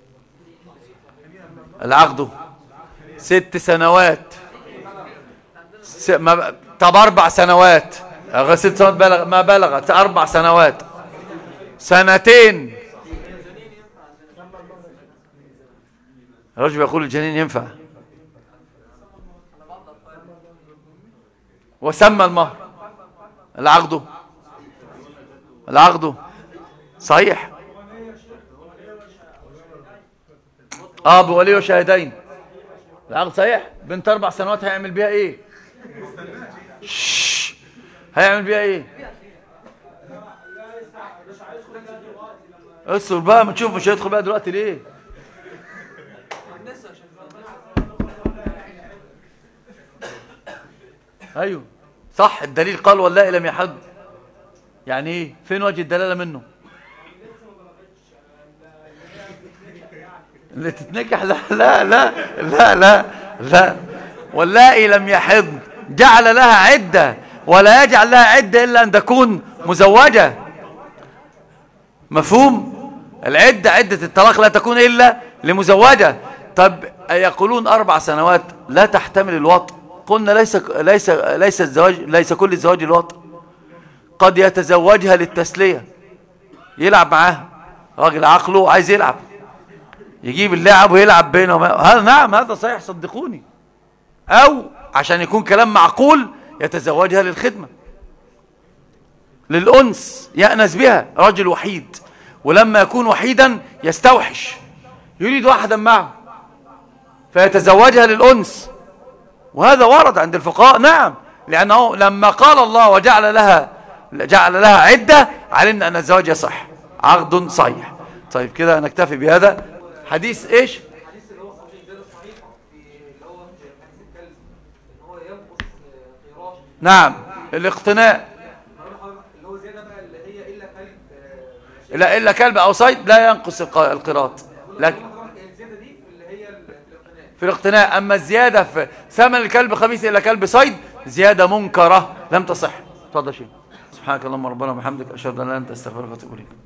العقد 6 سنوات، طب 4 سنوات، 6 سنوات ما بلغت 4 سنوات، 2 سنين. الرجل يقول الجنين ينفع، وسمى المهر. العقد صحيح. بولي وشاهدين. العقد صحيح. بنت 4 سنوات هيعمل بيها ايه؟ هيعمل بيها ايه؟ اصبر بقى ما تشوف، مش هيدخل بقى دلوقتي ليه؟ ايوه صح، الدليل قال والله لم يحد. يعني ايه؟ فين وجه الدلاله منه؟ اللي تتنكح لا لا لا لا لا لا، واللائي لم يحض جعل لها عده، ولا يجعل لها عده الا ان تكون مزوجه. مفهوم؟ العده عده الطلاق لا تكون الا لمزوجه. طب يقولون 4 سنوات لا تحتمل الوطء. قلنا ليس الزواج، ليس كل الزواج الوطء، قد يتزوجها للتسليه، يلعب معاها، راجل عقله عايز يلعب، يجيب اللعب ويلعب بينه هذا نعم، هذا صحيح صدقوني. او عشان يكون كلام معقول يتزوجها للخدمه، للأنس، يأنس بها، رجل وحيد، ولما يكون وحيدا يستوحش، يريد واحدا معه فيتزوجها للأنس. وهذا ورد عند الفقهاء نعم، لأنه لما قال الله وجعل لها عدة علمنا أن الزواج يصح، عقد صحيح. طيب كده نكتفي بهذا. حديث ايش؟ الحديث اللي هو زيادة صحيحة اللي هو حديث الكلب ان هو ينقص قراش. نعم الاقتناء، اللي هو زيادة بقى اللي هي الا كلب، لا الا كلب او صيد لا ينقص القراط، لكن الزيادة دي اللي هي الاقتناء. في الاقتناء. اما الزيادة في ثمن الكلب خبيث الا كلب صيد زيادة منكرة لم تصح. اتفضل شيء. سبحانك اللهم ربنا وبحمدك اشهد ان لا اله الا انت استغفرك واتوب اليك.